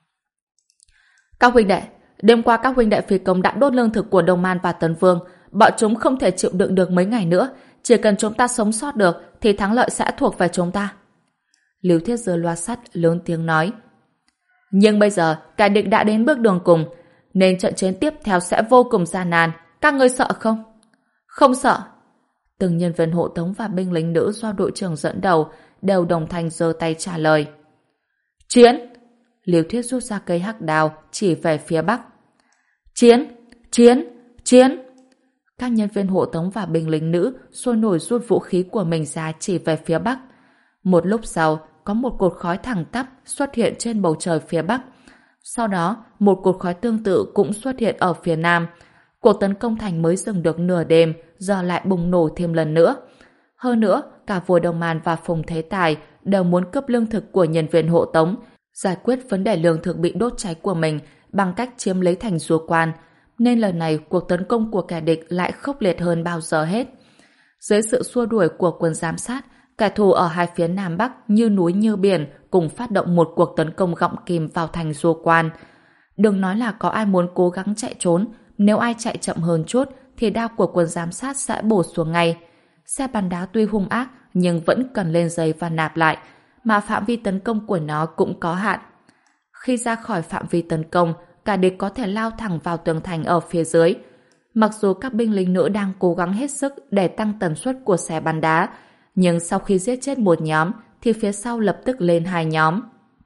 Các huynh đệ, đêm qua các huynh đệ phi công đã đốt lương thực của Đông Man và Tấn Vương. Bọn chúng không thể chịu đựng được mấy ngày nữa. Chỉ cần chúng ta sống sót được thì thắng lợi sẽ thuộc về chúng ta. Lưu Thiết giơ loa sắt lớn tiếng nói. Nhưng bây giờ kẻ địch đã đến bước đường cùng, nên trận chiến tiếp theo sẽ vô cùng gian nan. Các ngươi sợ không? Không sợ. Từng nhân viên hộ tống và binh lính nữ do đội trưởng dẫn đầu đều đồng thanh giơ tay trả lời. Chiến! Lưu Thiết rút ra cây hắc đao chỉ về phía Bắc. Chiến! Chiến! Chiến! Các nhân viên hộ tống và binh lính nữ sôi nổi rút vũ khí của mình ra chỉ về phía Bắc. Một lúc sau, có một cột khói thẳng tắp xuất hiện trên bầu trời phía Bắc. Sau đó, một cột khói tương tự cũng xuất hiện ở phía Nam. Cuộc tấn công thành mới dừng được nửa đêm, giờ lại bùng nổ thêm lần nữa. Hơn nữa, cả vua Đông Man và Phùng Thế Tài đều muốn cướp lương thực của nhân viên hộ tống, giải quyết vấn đề lương thực bị đốt cháy của mình bằng cách chiếm lấy thành Du Quan. Nên lần này cuộc tấn công của kẻ địch lại khốc liệt hơn bao giờ hết. Dưới sự xua đuổi của quân giám sát, kẻ thù ở hai phía Nam Bắc như núi như biển cùng phát động một cuộc tấn công gọng kìm vào thành Du Quan. Đừng nói là có ai muốn cố gắng chạy trốn, nếu ai chạy chậm hơn chút thì đao của quân giám sát sẽ bổ xuống ngay. Xe bắn đá tuy hung ác nhưng vẫn cần lên dây và nạp lại, mà phạm vi tấn công của nó cũng có hạn. Khi ra khỏi phạm vi tấn công, cả địch có thể lao thẳng vào tường thành ở phía dưới. Mặc dù các binh lính nữ đang cố gắng hết sức để tăng tần suất của xe bắn đá, nhưng sau khi giết chết một nhóm thì phía sau lập tức lên hai nhóm.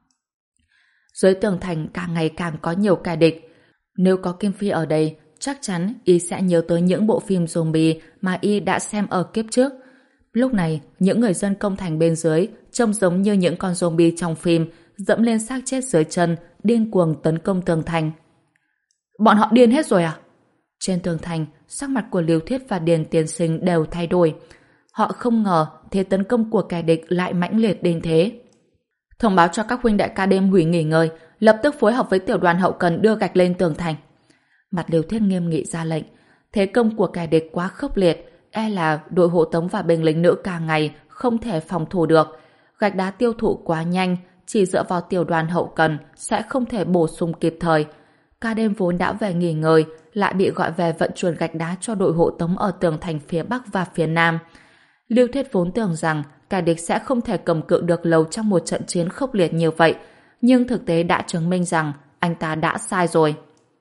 Dưới tường thành càng ngày càng có nhiều kẻ địch. Nếu có Kim Phi ở đây, chắc chắn y sẽ nhớ tới những bộ phim zombie mà y đã xem ở kiếp trước. Lúc này, những người dân công thành bên dưới trông giống như những con zombie trong phim, dẫm lên xác chết dưới chân, điên cuồng tấn công tường thành. Bọn họ điên hết rồi à? Trên tường thành, sắc mặt của Lưu Thiết và Điền Tiên Sinh đều thay đổi. Họ không ngờ thế tấn công của kẻ địch lại mãnh liệt đến thế. Thông báo cho các huynh đệ ca đêm hủy nghỉ ngơi, lập tức phối hợp với tiểu đoàn hậu cần đưa gạch lên tường thành. Mặt Lưu Thiết nghiêm nghị ra lệnh. Thế công của kẻ địch quá khốc liệt, e là đội hộ tống và binh lính nữ càng ngày không thể phòng thủ được. Gạch đá tiêu thụ quá nhanh, chỉ dựa vào tiểu đoàn hậu cần sẽ không thể bổ sung kịp thời. Ca đêm vốn đã về nghỉ ngơi, lại bị gọi về vận chuyển gạch đá cho đội hộ tống ở tường thành phía Bắc và phía Nam. Lưu Thiết vốn tưởng rằng kẻ địch sẽ không thể cầm cự được lâu trong một trận chiến khốc liệt như vậy, nhưng thực tế đã chứng minh rằng anh ta đã sai rồi.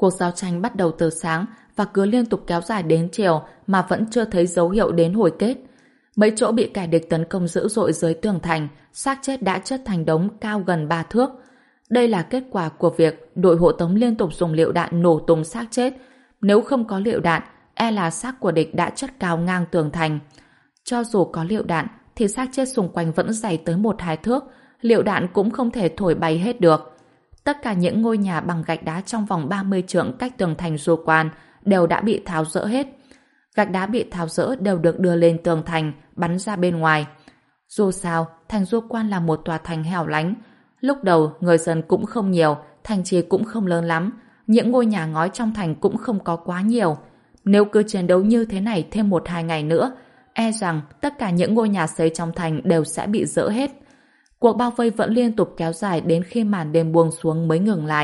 Cuộc giao tranh bắt đầu từ sáng và cứ liên tục kéo dài đến chiều mà vẫn chưa thấy dấu hiệu đến hồi kết. Mấy chỗ bị kẻ địch tấn công dữ dội dưới tường thành, xác chết đã chất thành đống cao gần ba thước. Đây là kết quả của việc đội hộ tống liên tục dùng lựu đạn nổ tung xác chết. Nếu không có lựu đạn, e là xác của địch đã chất cao ngang tường thành. Cho dù có lựu đạn, thì xác chết xung quanh vẫn dày tới một hai thước, lựu đạn cũng không thể thổi bay hết được. Tất cả những ngôi nhà bằng gạch đá trong vòng ba mươi trượng cách tường thành Du Quan đều đã bị tháo dỡ hết. Gạch đá bị tháo dỡ đều được đưa lên tường thành, bắn ra bên ngoài. Dù sao, thành Du Quan là một tòa thành hẻo lánh. Lúc đầu, người dân cũng không nhiều, thành trì cũng không lớn lắm. Những ngôi nhà ngói trong thành cũng không có quá nhiều. Nếu cứ chiến đấu như thế này thêm một hai ngày nữa, e rằng tất cả những ngôi nhà xây trong thành đều sẽ bị dỡ hết. Cuộc bao vây vẫn liên tục kéo dài đến khi màn đêm buông xuống mới ngừng lại.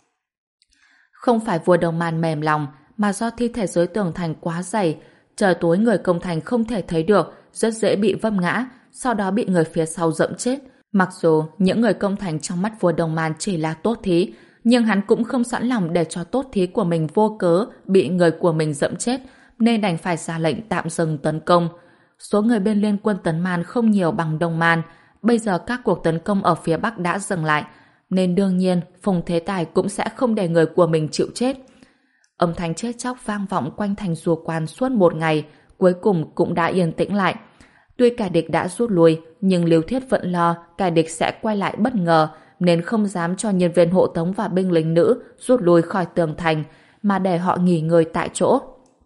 Không phải vua Đông Man mềm lòng, mà do thi thể dưới tường thành quá dày, trời tối người công thành không thể thấy được, rất dễ bị vấp ngã, sau đó bị người phía sau dẫm chết. Mặc dù những người công thành trong mắt vua Đông Man chỉ là tốt thí, nhưng hắn cũng không sẵn lòng để cho tốt thí của mình vô cớ bị người của mình dẫm chết, nên đành phải ra lệnh tạm dừng tấn công. Số người bên liên quân Tấn Man không nhiều bằng Đông Man. Bây giờ các cuộc tấn công ở phía Bắc đã dừng lại, nên đương nhiên Phùng Thế Tài cũng sẽ không để người của mình chịu chết. Âm thanh chết chóc vang vọng quanh thành Du Quan suốt một ngày, cuối cùng cũng đã yên tĩnh lại. Tuy kẻ địch đã rút lui, nhưng Liêu Thiết vẫn lo kẻ địch sẽ quay lại bất ngờ, nên không dám cho nhân viên hộ tống và binh lính nữ rút lui khỏi tường thành, mà để họ nghỉ ngơi tại chỗ.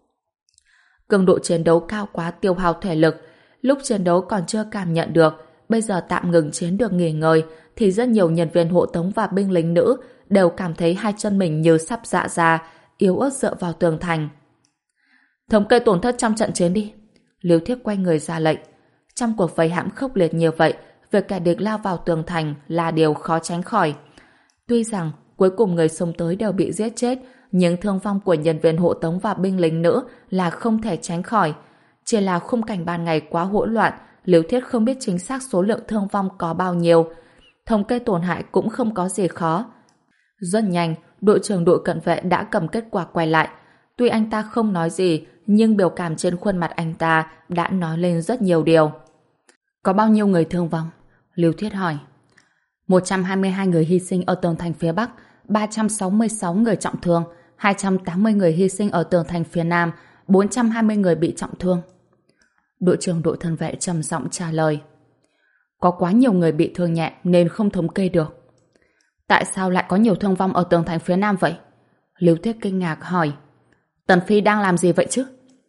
Cường độ chiến đấu cao quá tiêu hao thể lực, lúc chiến đấu còn chưa cảm nhận được, bây giờ tạm ngừng chiến được nghỉ ngơi, thì rất nhiều nhân viên hộ tống và binh lính nữ đều cảm thấy hai chân mình như sắp rã ra, yếu ớt dựa vào tường thành. Thống kê tổn thất trong trận chiến đi. Liêu Thiết quay người ra lệnh. Trong cuộc vây hãm khốc liệt như vậy, việc kẻ địch lao vào tường thành là điều khó tránh khỏi. Tuy rằng cuối cùng người xông tới đều bị giết chết, nhưng thương vong của nhân viên hộ tống và binh lính nữ là không thể tránh khỏi. Chỉ là khung cảnh ban ngày quá hỗn loạn, Liêu Thiết không biết chính xác số lượng thương vong có bao nhiêu. Thống kê tổn hại cũng không có gì khó. Rất nhanh, đội trưởng đội cận vệ đã cầm kết quả quay lại. Tuy anh ta không nói gì, nhưng biểu cảm trên khuôn mặt anh ta đã nói lên rất nhiều điều. Có bao nhiêu người thương vong? Liêu Thiết hỏi. một trăm hai mươi hai người hy sinh ở tường thành phía Bắc, ba trăm sáu mươi sáu người trọng thương, hai trăm tám mươi người hy sinh ở tường thành phía Nam, bốn trăm hai mươi người bị trọng thương. Đội trưởng đội thân vệ trầm giọng trả lời. Có quá nhiều người bị thương nhẹ nên không thống kê được. Tại sao lại có nhiều thương vong ở tường thành phía Nam vậy? Liêu Thiết kinh ngạc hỏi. Tần Phi đang làm gì vậy chứ?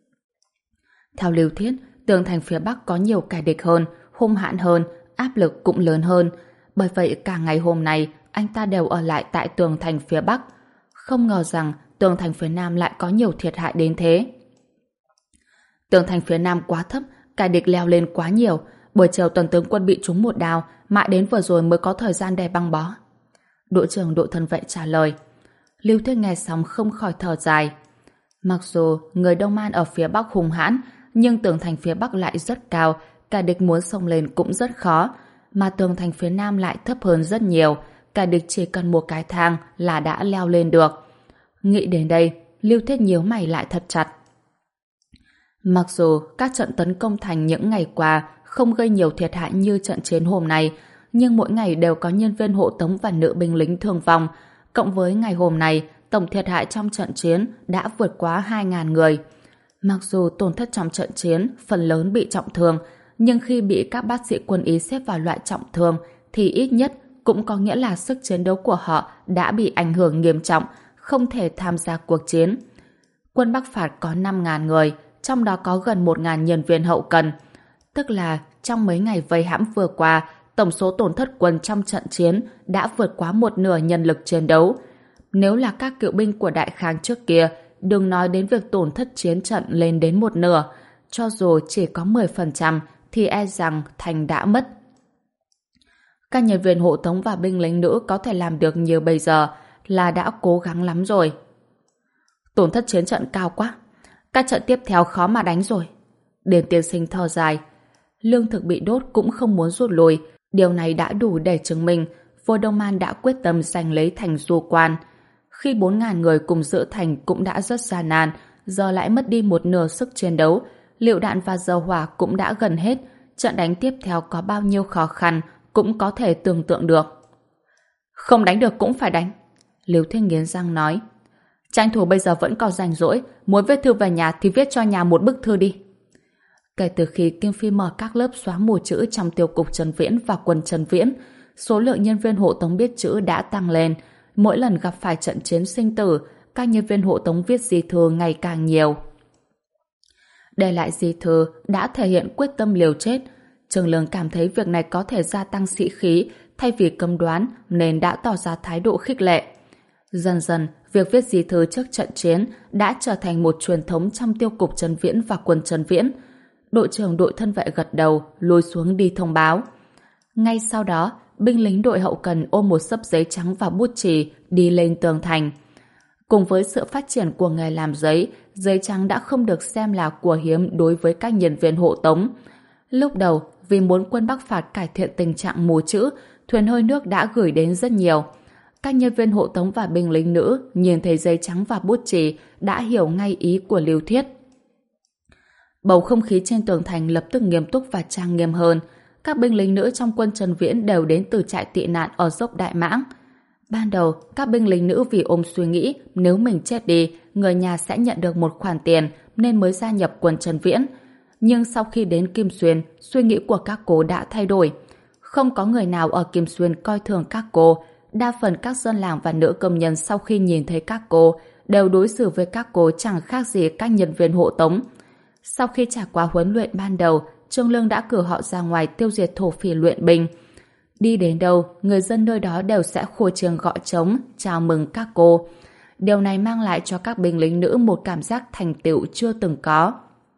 Theo Liêu Thiết, tường thành phía Bắc có nhiều kẻ địch hơn, hung hãn hơn, áp lực cũng lớn hơn. Bởi vậy cả ngày hôm nay anh ta đều ở lại tại tường thành phía Bắc. Không ngờ rằng tường thành phía Nam lại có nhiều thiệt hại đến thế. Tường thành phía Nam quá thấp, kẻ địch leo lên quá nhiều. Buổi chiều tuần tướng quân bị trúng một đao, mãi đến vừa rồi mới có thời gian để băng bó. Đội trưởng đội thân vệ trả lời. Lưu Thiết nghe xong không khỏi thở dài. Mặc dù người Đông Man ở phía Bắc hung hãn, nhưng tường thành phía Bắc lại rất cao, kẻ địch muốn xông lên cũng rất khó. Mà tường thành phía Nam lại thấp hơn rất nhiều, kẻ địch chỉ cần một cái thang là đã leo lên được. Nghĩ đến đây, Lưu Thiết nhíu mày lại thật chặt. Mặc dù các trận tấn công thành những ngày qua không gây nhiều thiệt hại như trận chiến hôm nay, nhưng mỗi ngày đều có nhân viên hộ tống và nữ binh lính thương vong. Cộng với ngày hôm nay, tổng thiệt hại trong trận chiến đã vượt quá hai nghìn người. Mặc dù tổn thất trong trận chiến phần lớn bị trọng thương, nhưng khi bị các bác sĩ quân y xếp vào loại trọng thương thì ít nhất cũng có nghĩa là sức chiến đấu của họ đã bị ảnh hưởng nghiêm trọng, không thể tham gia cuộc chiến. Quân Bắc phạt có năm nghìn người, trong đó có gần một nghìn nhân viên hậu cần. Tức là trong mấy ngày vây hãm vừa qua, tổng số tổn thất quân trong trận chiến đã vượt quá một nửa nhân lực chiến đấu. Nếu là các cựu binh của Đại Khang trước kia, đừng nói đến việc tổn thất chiến trận lên đến một nửa, cho dù chỉ có mười phần trăm thì e rằng thành đã mất. Các nhân viên hộ tống và binh lính nữ có thể làm được như bây giờ là đã cố gắng lắm rồi. Tổn thất chiến trận cao quá, các trận tiếp theo khó mà đánh rồi. Điền tiên sinh thở dài. Lương thực bị đốt cũng không muốn rút lui. Điều này đã đủ để chứng minh vua Đông Man đã quyết tâm giành lấy thành Du Quan. Khi bốn ngàn người cùng giữ thành cũng đã rất gian nan, giờ lại mất đi một nửa sức chiến đấu, lựu đạn và dầu hỏa cũng đã gần hết, trận đánh tiếp theo có bao nhiêu khó khăn cũng có thể tưởng tượng được. Không đánh được cũng phải đánh. Liêu Thiết nghiến răng nói. Tranh thủ bây giờ vẫn còn rảnh rỗi, muốn viết thư về nhà thì viết cho nhà một bức thư đi. Kể từ khi Kim Phi mở các lớp xóa mù chữ trong tiêu cục Trần Viễn và quân Trần Viễn, số lượng nhân viên hộ tống biết chữ đã tăng lên. Mỗi lần gặp phải trận chiến sinh tử, các nhân viên hộ tống viết di thư ngày càng nhiều. Để lại di thư đã thể hiện quyết tâm liều chết. Trường Lương cảm thấy việc này có thể gia tăng sĩ khí thay vì cấm đoán nên đã tỏ ra thái độ khích lệ. Dần dần, việc viết di thư trước trận chiến đã trở thành một truyền thống trong tiêu cục Trần Viễn và quân Trần Viễn. Đội trưởng đội thân vệ gật đầu, lùi xuống đi thông báo. Ngay sau đó, binh lính đội hậu cần ôm một xấp giấy trắng và bút chì đi lên tường thành. Cùng với sự phát triển của nghề làm giấy, giấy trắng đã không được xem là của hiếm đối với các nhân viên hộ tống. Lúc đầu, vì muốn quân Bắc Phạt cải thiện tình trạng mù chữ, thuyền hơi nước đã gửi đến rất nhiều. Các nhân viên hộ tống và binh lính nữ nhìn thấy giấy trắng và bút chì đã hiểu ngay ý của Lưu Thiết. Bầu không khí trên tường thành lập tức nghiêm túc và trang nghiêm hơn. Các binh lính nữ trong quân Trần Viễn đều đến từ trại tị nạn ở dốc Đại Mãng. Ban đầu, các binh lính nữ vì ôm suy nghĩ nếu mình chết đi, người nhà sẽ nhận được một khoản tiền nên mới gia nhập quân Trần Viễn. Nhưng sau khi đến Kim Xuyên, suy nghĩ của các cô đã thay đổi. Không có người nào ở Kim Xuyên coi thường các cô. Đa phần các dân làng và nữ công nhân sau khi nhìn thấy các cô đều đối xử với các cô chẳng khác gì các nhân viên hộ tống. Sau khi trải qua huấn luyện ban đầu, Trương Lương đã cử họ ra ngoài tiêu diệt thổ phỉ luyện binh. Đi đến đâu, người dân nơi đó đều sẽ khua chiêng gõ trống, chào mừng các cô. Điều này mang lại cho các binh lính nữ một cảm giác thành tựu chưa từng có.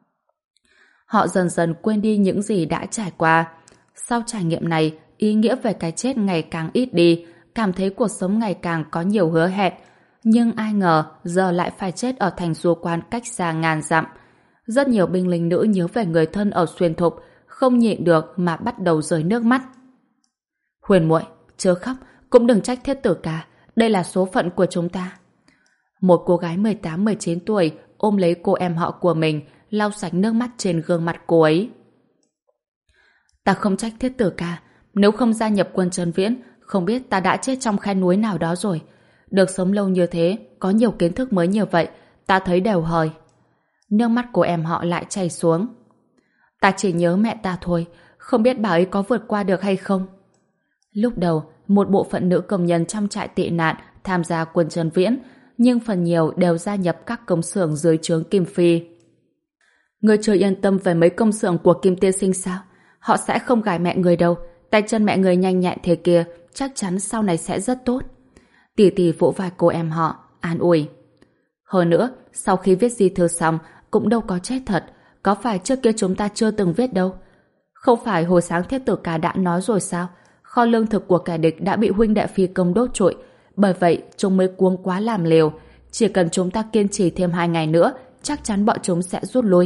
Họ dần dần quên đi những gì đã trải qua. Sau trải nghiệm này, ý nghĩa về cái chết ngày càng ít đi, cảm thấy cuộc sống ngày càng có nhiều hứa hẹn. Nhưng ai ngờ, giờ lại phải chết ở thành Du Quan cách xa ngàn dặm. Rất nhiều binh lính nữ nhớ về người thân ở Xuyên Thục, không nhịn được mà bắt đầu rơi nước mắt. Huyền muội, chớ khóc, cũng đừng trách Thiết Tử Ca, đây là số phận của chúng ta. Một cô gái mười tám mười chín tuổi ôm lấy cô em họ của mình, lau sạch nước mắt trên gương mặt cô ấy. Ta không trách Thiết Tử Ca, nếu không gia nhập quân Trần Viễn, không biết ta đã chết trong khe núi nào đó rồi. Được sống lâu như thế, có nhiều kiến thức mới như vậy, ta thấy đều hời. Nước mắt của em họ lại chảy xuống. Ta chỉ nhớ mẹ ta thôi, không biết bà ấy có vượt qua được hay không. Lúc đầu, một bộ phận nữ công nhân trong trại tị nạn tham gia quân Trần Viễn, nhưng phần nhiều đều gia nhập các công xưởng dưới trướng Kim Phi. Người chưa yên tâm về mấy công xưởng của Kim tiên sinh sao? Họ sẽ không gài mẹ người đâu, tay chân mẹ người nhanh nhẹn thế kia, chắc chắn sau này sẽ rất tốt. Tỷ tỷ vỗ vai cô em họ, an ủi. Hơn nữa, sau khi viết di thư xong, cũng đâu có chết thật, có phải trước kia chúng ta chưa từng viết đâu. Không phải hồi sáng Thiết Tử Ca đã nói rồi sao? Kho lương thực của kẻ địch đã bị huynh đệ phi công đốt trụi, bởi vậy chúng mới cuống quá làm liều. Chỉ cần chúng ta kiên trì thêm hai ngày nữa, chắc chắn bọn chúng sẽ rút lui.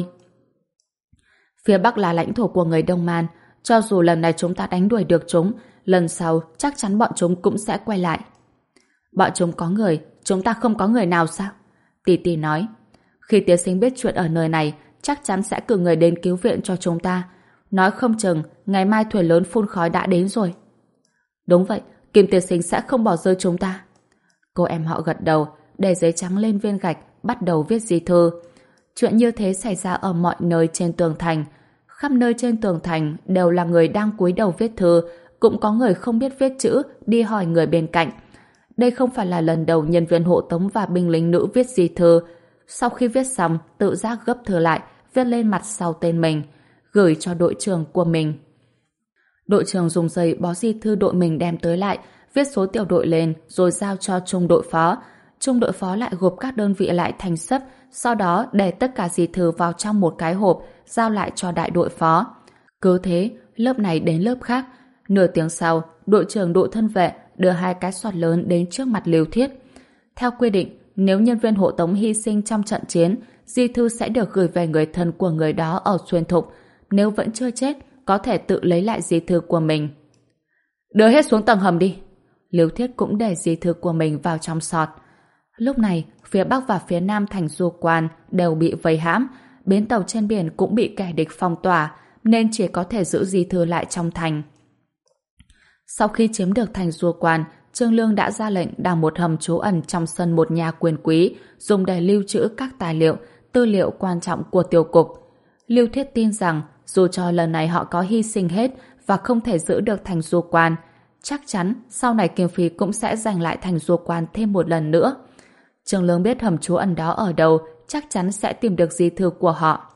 Phía Bắc là lãnh thổ của người Đông Man, cho dù lần này chúng ta đánh đuổi được chúng, lần sau chắc chắn bọn chúng cũng sẽ quay lại. Bọn chúng có người, chúng ta không có người nào sao? Tỷ tỷ nói. Khi tiên sinh biết chuyện ở nơi này, chắc chắn sẽ cử người đến cứu viện cho chúng ta. Nói không chừng, ngày mai thuyền lớn phun khói đã đến rồi. Đúng vậy, Kim tiên sinh sẽ không bỏ rơi chúng ta. Cô em họ gật đầu, để giấy trắng lên viên gạch, bắt đầu viết di thư. Chuyện như thế xảy ra ở mọi nơi trên tường thành. Khắp nơi trên tường thành đều là người đang cúi đầu viết thư, cũng có người không biết viết chữ đi hỏi người bên cạnh. Đây không phải là lần đầu nhân viên hộ tống và binh lính nữ viết di thư. Sau khi viết xong, tự giác gấp thư lại, viết lên mặt sau tên mình, gửi cho đội trưởng của mình. Đội trưởng dùng giấy bó di thư đội mình đem tới lại, viết số tiểu đội lên rồi giao cho trung đội phó. Trung đội phó lại gộp các đơn vị lại thành sấp, sau đó để tất cả di thư vào trong một cái hộp, giao lại cho đại đội phó. Cứ thế, lớp này đến lớp khác. Nửa tiếng sau, đội trưởng đội thân vệ đưa hai cái xoạt lớn đến trước mặt Lưu Thiết. Theo quy định, nếu nhân viên hộ tống hy sinh trong trận chiến, di thư sẽ được gửi về người thân của người đó ở Xuyên Thục. Nếu vẫn chưa chết, có thể tự lấy lại di thư của mình. Đưa hết xuống tầng hầm đi. Lưu Thiết cũng để di thư của mình vào trong sọt. Lúc này, phía Bắc và phía Nam thành Du Quan đều bị vây hãm, bến tàu trên biển cũng bị kẻ địch phong tỏa, nên chỉ có thể giữ di thư lại trong thành. Sau khi chiếm được thành Du Quan, Trương Lương đã ra lệnh đào một hầm trú ẩn trong sân một nhà quyền quý, dùng để lưu trữ các tài liệu, tư liệu quan trọng của tiêu cục. Lưu Thiết tin rằng dù cho lần này họ có hy sinh hết và không thể giữ được thành Du Quan, chắc chắn sau này Kiều Phi cũng sẽ giành lại thành Du Quan thêm một lần nữa. Trương Lương biết hầm trú ẩn đó ở đâu, chắc chắn sẽ tìm được di thư của họ.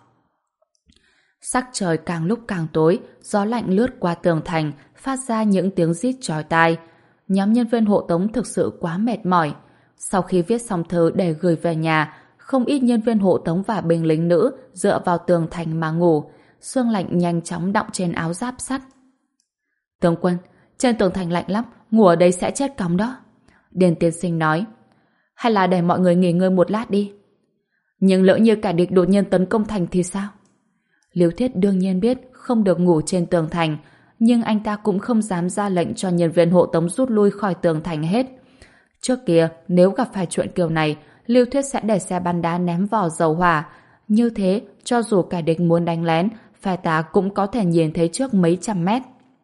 Sắc trời càng lúc càng tối, gió lạnh lướt qua tường thành, phát ra những tiếng rít chói tai. Nhóm nhân viên hộ tống thực sự quá mệt mỏi. Sau khi viết xong thư để gửi về nhà, không ít nhân viên hộ tống và binh lính nữ dựa vào tường thành mà ngủ. Sương lạnh nhanh chóng đọng trên áo giáp sắt. Tướng quân, trên tường thành lạnh lắm, ngủ ở đây sẽ chết cóng đó. Điền tiên sinh nói. Hay là để mọi người nghỉ ngơi một lát đi. Nhưng lỡ như kẻ địch đột nhiên tấn công thành thì sao? Liêu Thiết đương nhiên biết không được ngủ trên tường thành, nhưng anh ta cũng không dám ra lệnh cho nhân viên hộ tống rút lui khỏi tường thành hết. Trước kia, nếu gặp phải chuyện kiểu này, Liêu Thiết sẽ để xe bắn đá ném vỏ dầu hỏa. Như thế, cho dù kẻ địch muốn đánh lén, phe tá cũng có thể nhìn thấy trước mấy trăm mét.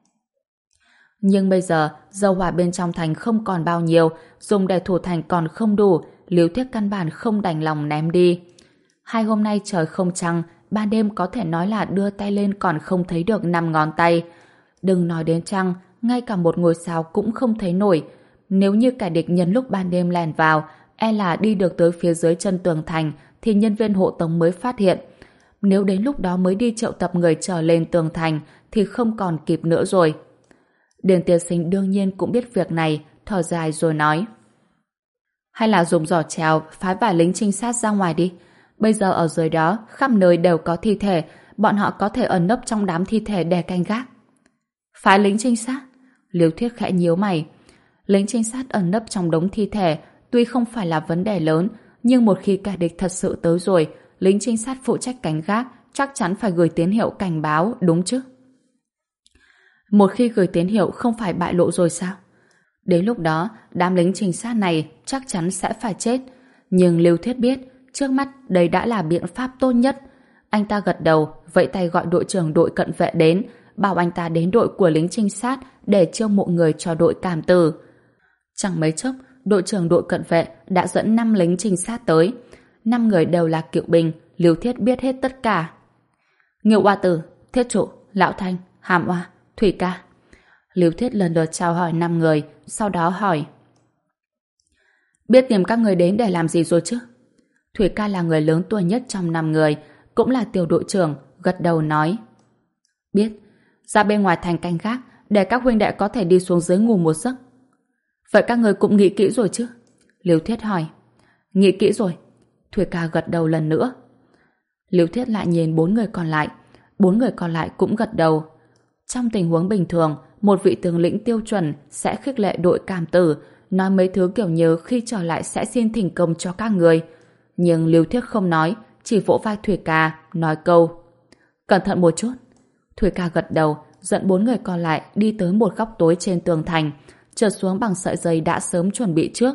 Nhưng bây giờ, dầu hỏa bên trong thành không còn bao nhiêu, dùng để thủ thành còn không đủ, Liêu Thiết căn bản không đành lòng ném đi. Hai hôm nay trời không trăng, ban đêm có thể nói là đưa tay lên còn không thấy được năm ngón tay. Đừng nói đến trăng, ngay cả một ngôi sao cũng không thấy nổi. Nếu như kẻ địch nhân lúc ban đêm lèn vào, e là đi được tới phía dưới chân tường thành thì nhân viên hộ tống mới phát hiện. Nếu đến lúc đó mới đi triệu tập người trở lên tường thành thì không còn kịp nữa rồi. Điền tiên sinh đương nhiên cũng biết việc này, thở dài rồi nói. Hay là dùng giỏ trèo phái vài lính trinh sát ra ngoài đi. Bây giờ ở dưới đó khắp nơi đều có thi thể, bọn họ có thể ẩn nấp trong đám thi thể để canh gác. Phái lính trinh sát? Liêu Thiết khẽ nhíu mày. Lính trinh sát ẩn nấp trong đống thi thể tuy không phải là vấn đề lớn, nhưng một khi kẻ địch thật sự tới rồi, lính trinh sát phụ trách canh gác chắc chắn phải gửi tín hiệu cảnh báo, đúng chứ? Một khi gửi tín hiệu không phải bại lộ rồi sao? Đến lúc đó, đám lính trinh sát này chắc chắn sẽ phải chết. Nhưng Liêu Thiết biết, trước mắt đây đã là biện pháp tốt nhất. Anh ta gật đầu, vẫy tay gọi đội trưởng đội cận vệ đến, bảo anh ta đến đội của lính trinh sát để chiêu mộ người cho đội cảm tử. Chẳng mấy chốc, đội trưởng đội cận vệ đã dẫn năm lính trinh sát tới. Năm người đều là cựu binh, Liêu Thiết biết hết tất cả. Nghiệu Oa Tử, Thiết Trụ, Lão Thanh, Hàm Oa, Thủy Ca. Liêu Thiết lần lượt chào hỏi năm người, sau đó hỏi. Biết tìm các người đến để làm gì rồi chứ? Thủy Ca là người lớn tuổi nhất trong năm người, cũng là tiểu đội trưởng, gật đầu nói. Biết, ra bên ngoài thành canh gác, để các huynh đệ có thể đi xuống dưới ngủ một giấc. Vậy các người cũng nghĩ kỹ rồi chứ? Liêu Thiết hỏi. Nghĩ kỹ rồi. Thủy Ca gật đầu lần nữa. Liêu Thiết lại nhìn bốn người còn lại. Bốn người còn lại cũng gật đầu. Trong tình huống bình thường, một vị tướng lĩnh tiêu chuẩn sẽ khích lệ đội cảm tử, nói mấy thứ kiểu như khi trở lại sẽ xin thỉnh công cho các người. Nhưng Liêu Thiết không nói, chỉ vỗ vai Thủy Ca, nói câu cẩn thận một chút. Thủy Ca gật đầu, dẫn bốn người còn lại đi tới một góc tối trên tường thành, trượt xuống bằng sợi dây đã sớm chuẩn bị trước.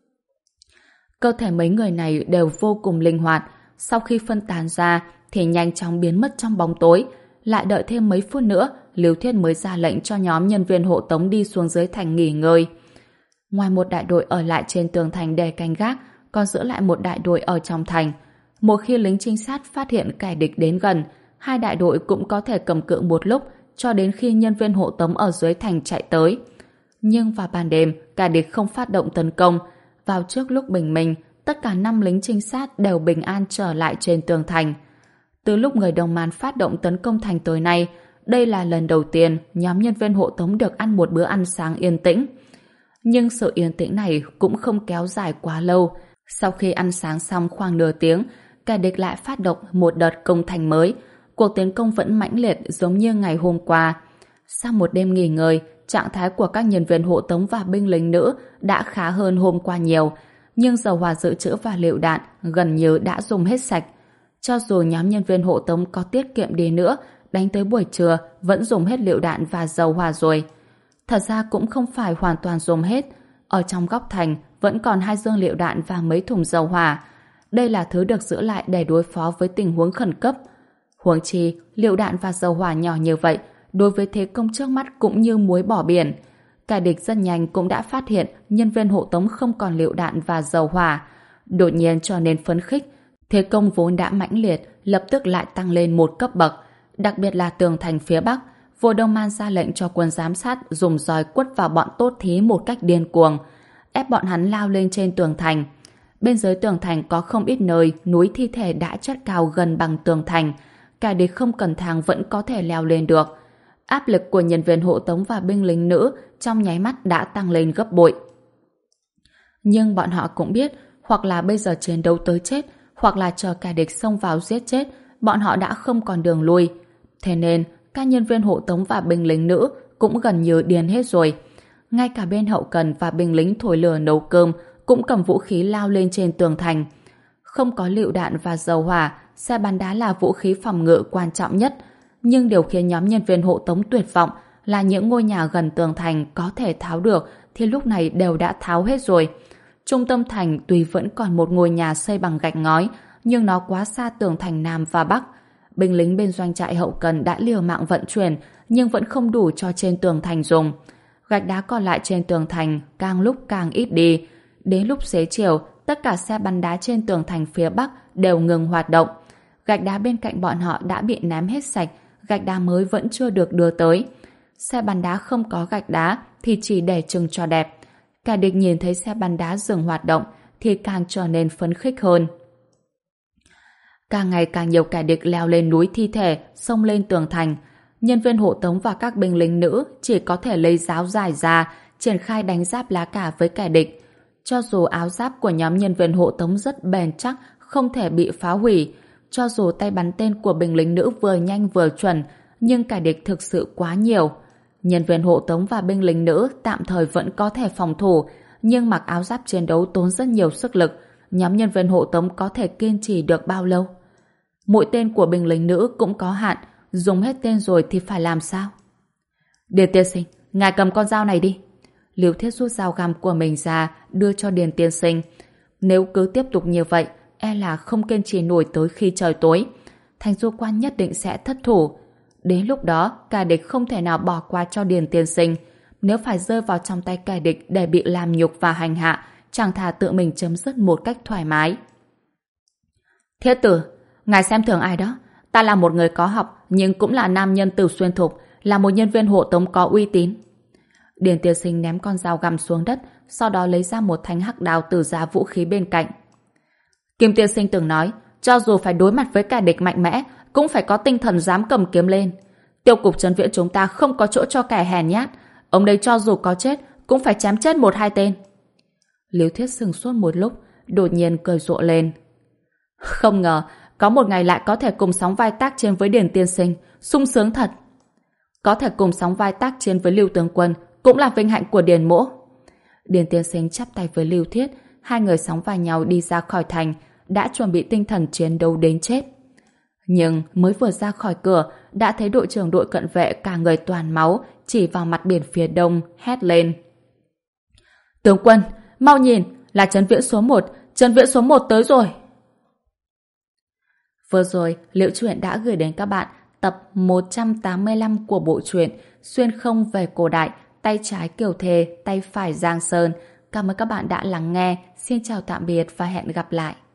Cơ thể mấy người này đều vô cùng linh hoạt, sau khi phân tán ra thì nhanh chóng biến mất trong bóng tối. Lại đợi thêm mấy phút nữa, Liêu Thiết mới ra lệnh cho nhóm nhân viên hộ tống đi xuống dưới thành nghỉ ngơi. Ngoài một đại đội ở lại trên tường thành để canh gác, còn giữ lại một đại đội ở trong thành. Một khi lính trinh sát phát hiện kẻ địch đến gần, hai đại đội cũng có thể cầm cự một lúc cho đến khi nhân viên hộ tống ở dưới thành chạy tới. Nhưng vào ban đêm, kẻ địch không phát động tấn công. Vào trước lúc bình minh, tất cả năm lính trinh sát đều bình an trở lại trên tường thành. Từ lúc người Đồng Man phát động tấn công thành tới nay, đây là lần đầu tiên nhóm nhân viên hộ tống được ăn một bữa ăn sáng yên tĩnh. Nhưng sự yên tĩnh này cũng không kéo dài quá lâu. Sau khi ăn sáng xong khoảng nửa tiếng, kẻ địch lại phát động một đợt công thành mới. Cuộc tiến công vẫn mãnh liệt giống như ngày hôm qua. Sau một đêm nghỉ ngơi, trạng thái của các nhân viên hộ tống và binh lính nữ đã khá hơn hôm qua nhiều. Nhưng dầu hỏa dự trữ và lựu đạn gần như đã dùng hết sạch. Cho dù nhóm nhân viên hộ tống có tiết kiệm đi nữa, đánh tới buổi trưa vẫn dùng hết lựu đạn và dầu hỏa rồi. Thật ra cũng không phải hoàn toàn dùng hết. ở trong góc thành vẫn còn hai dương liệu đạn và mấy thùng dầu hỏa. Đây là thứ được giữ lại để đối phó với tình huống khẩn cấp. Huống chi, liệu đạn và dầu hỏa nhỏ như vậy, đối với thế công trước mắt cũng như muối bỏ biển. Kẻ địch rất nhanh cũng đã phát hiện nhân viên hộ tống không còn liệu đạn và dầu hỏa. Đột nhiên trở nên phấn khích, thế công vốn đã mãnh liệt lập tức lại tăng lên một cấp bậc. Đặc biệt là tường thành phía Bắc, Vua Đông Man ra lệnh cho quân giám sát dùng roi quất vào bọn tốt thí một cách điên cuồng, ép bọn hắn lao lên trên tường thành. Bên dưới tường thành có không ít nơi núi thi thể đã chất cao gần bằng tường thành, kẻ địch không cần thang vẫn có thể leo lên được. Áp lực của nhân viên hộ tống và binh lính nữ trong nháy mắt đã tăng lên gấp bội. Nhưng bọn họ cũng biết, hoặc là bây giờ chiến đấu tới chết, hoặc là chờ kẻ địch xông vào giết chết, bọn họ đã không còn đường lui. Thế nên, các nhân viên hộ tống và binh lính nữ cũng gần như điên hết rồi. Ngay cả bên hậu cần và binh lính thổi lửa nấu cơm cũng cầm vũ khí lao lên trên tường thành. Không có lựu đạn và dầu hỏa, xe bắn đá là vũ khí phòng ngự quan trọng nhất. Nhưng điều khiến nhóm nhân viên hộ tống tuyệt vọng là những ngôi nhà gần tường thành có thể tháo được thì lúc này đều đã tháo hết rồi. Trung tâm thành tuy vẫn còn một ngôi nhà xây bằng gạch ngói, nhưng nó quá xa tường thành Nam và Bắc. Binh lính bên doanh trại hậu cần đã liều mạng vận chuyển, nhưng vẫn không đủ cho trên tường thành dùng. Gạch đá còn lại trên tường thành càng lúc càng ít đi. Đến lúc xế chiều, tất cả xe bắn đá trên tường thành phía Bắc đều ngừng hoạt động. Gạch đá bên cạnh bọn họ đã bị ném hết sạch, gạch đá mới vẫn chưa được đưa tới. Xe bắn đá không có gạch đá thì chỉ để trưng cho đẹp. Cả địch nhìn thấy xe bắn đá dừng hoạt động thì càng trở nên phấn khích hơn. Càng ngày càng nhiều kẻ địch leo lên núi thi thể, xông lên tường thành. Nhân viên hộ tống và các binh lính nữ chỉ có thể lấy giáo dài ra, triển khai đánh giáp lá cả với kẻ địch. Cho dù áo giáp của nhóm nhân viên hộ tống rất bền chắc, không thể bị phá hủy, cho dù tay bắn tên của binh lính nữ vừa nhanh vừa chuẩn, nhưng kẻ địch thực sự quá nhiều. Nhân viên hộ tống và binh lính nữ tạm thời vẫn có thể phòng thủ, nhưng mặc áo giáp chiến đấu tốn rất nhiều sức lực. Nhóm nhân viên hộ tống có thể kiên trì được bao lâu? Mũi tên của binh lính nữ cũng có hạn, dùng hết tên rồi thì phải làm sao? Điền tiên sinh, ngài cầm con dao này đi. Liêu Thiết rút dao găm của mình ra, đưa cho Điền tiên sinh. Nếu cứ tiếp tục như vậy, e là không kiên trì nổi tới khi trời tối. Thành Du Quan nhất định sẽ thất thủ. Đến lúc đó, kẻ địch không thể nào bỏ qua cho Điền tiên sinh. Nếu phải rơi vào trong tay kẻ địch để bị làm nhục và hành hạ, chẳng thà tự mình chấm dứt một cách thoải mái. Thiết tử, ngài xem thường ai đó? Ta là một người có học, nhưng cũng là nam nhân Từ Xuyên Thục, là một nhân viên hộ tống có uy tín. Điền tiên sinh ném con dao găm xuống đất, sau đó lấy ra một thanh hắc đao từ giá vũ khí bên cạnh. Kim tiên sinh từng nói, cho dù phải đối mặt với kẻ địch mạnh mẽ, cũng phải có tinh thần dám cầm kiếm lên. Tiêu cục trấn viễn chúng ta không có chỗ cho kẻ hèn nhát. Ông đây cho dù có chết, cũng phải chém chết một hai tên. Liêu Thiết sừng sốt một lúc, đột nhiên cười rộ lên. Không ngờ, có một ngày lại có thể cùng sóng vai tác chiến với Điền tiên sinh, sung sướng thật. Có thể cùng sóng vai tác chiến với Lưu tướng quân cũng là vinh hạnh của Điền mỗ. Điền tiên sinh chắp tay với Lưu Thiết, hai người sóng vai nhau đi ra khỏi thành, đã chuẩn bị tinh thần chiến đấu đến chết. Nhưng mới vừa ra khỏi cửa, đã thấy đội trưởng đội cận vệ cả người toàn máu, chỉ vào mặt biển phía đông, hét lên. Tướng quân, mau nhìn, là trấn viễn số một, trấn viễn số một tới rồi. Vừa rồi, Liễu Truyện đã gửi đến các bạn tập một trăm tám mươi lăm của bộ truyện Xuyên không về cổ đại, tay trái Kiều Thề, tay phải Giang Sơn. Cảm ơn các bạn đã lắng nghe. Xin chào tạm biệt và hẹn gặp lại.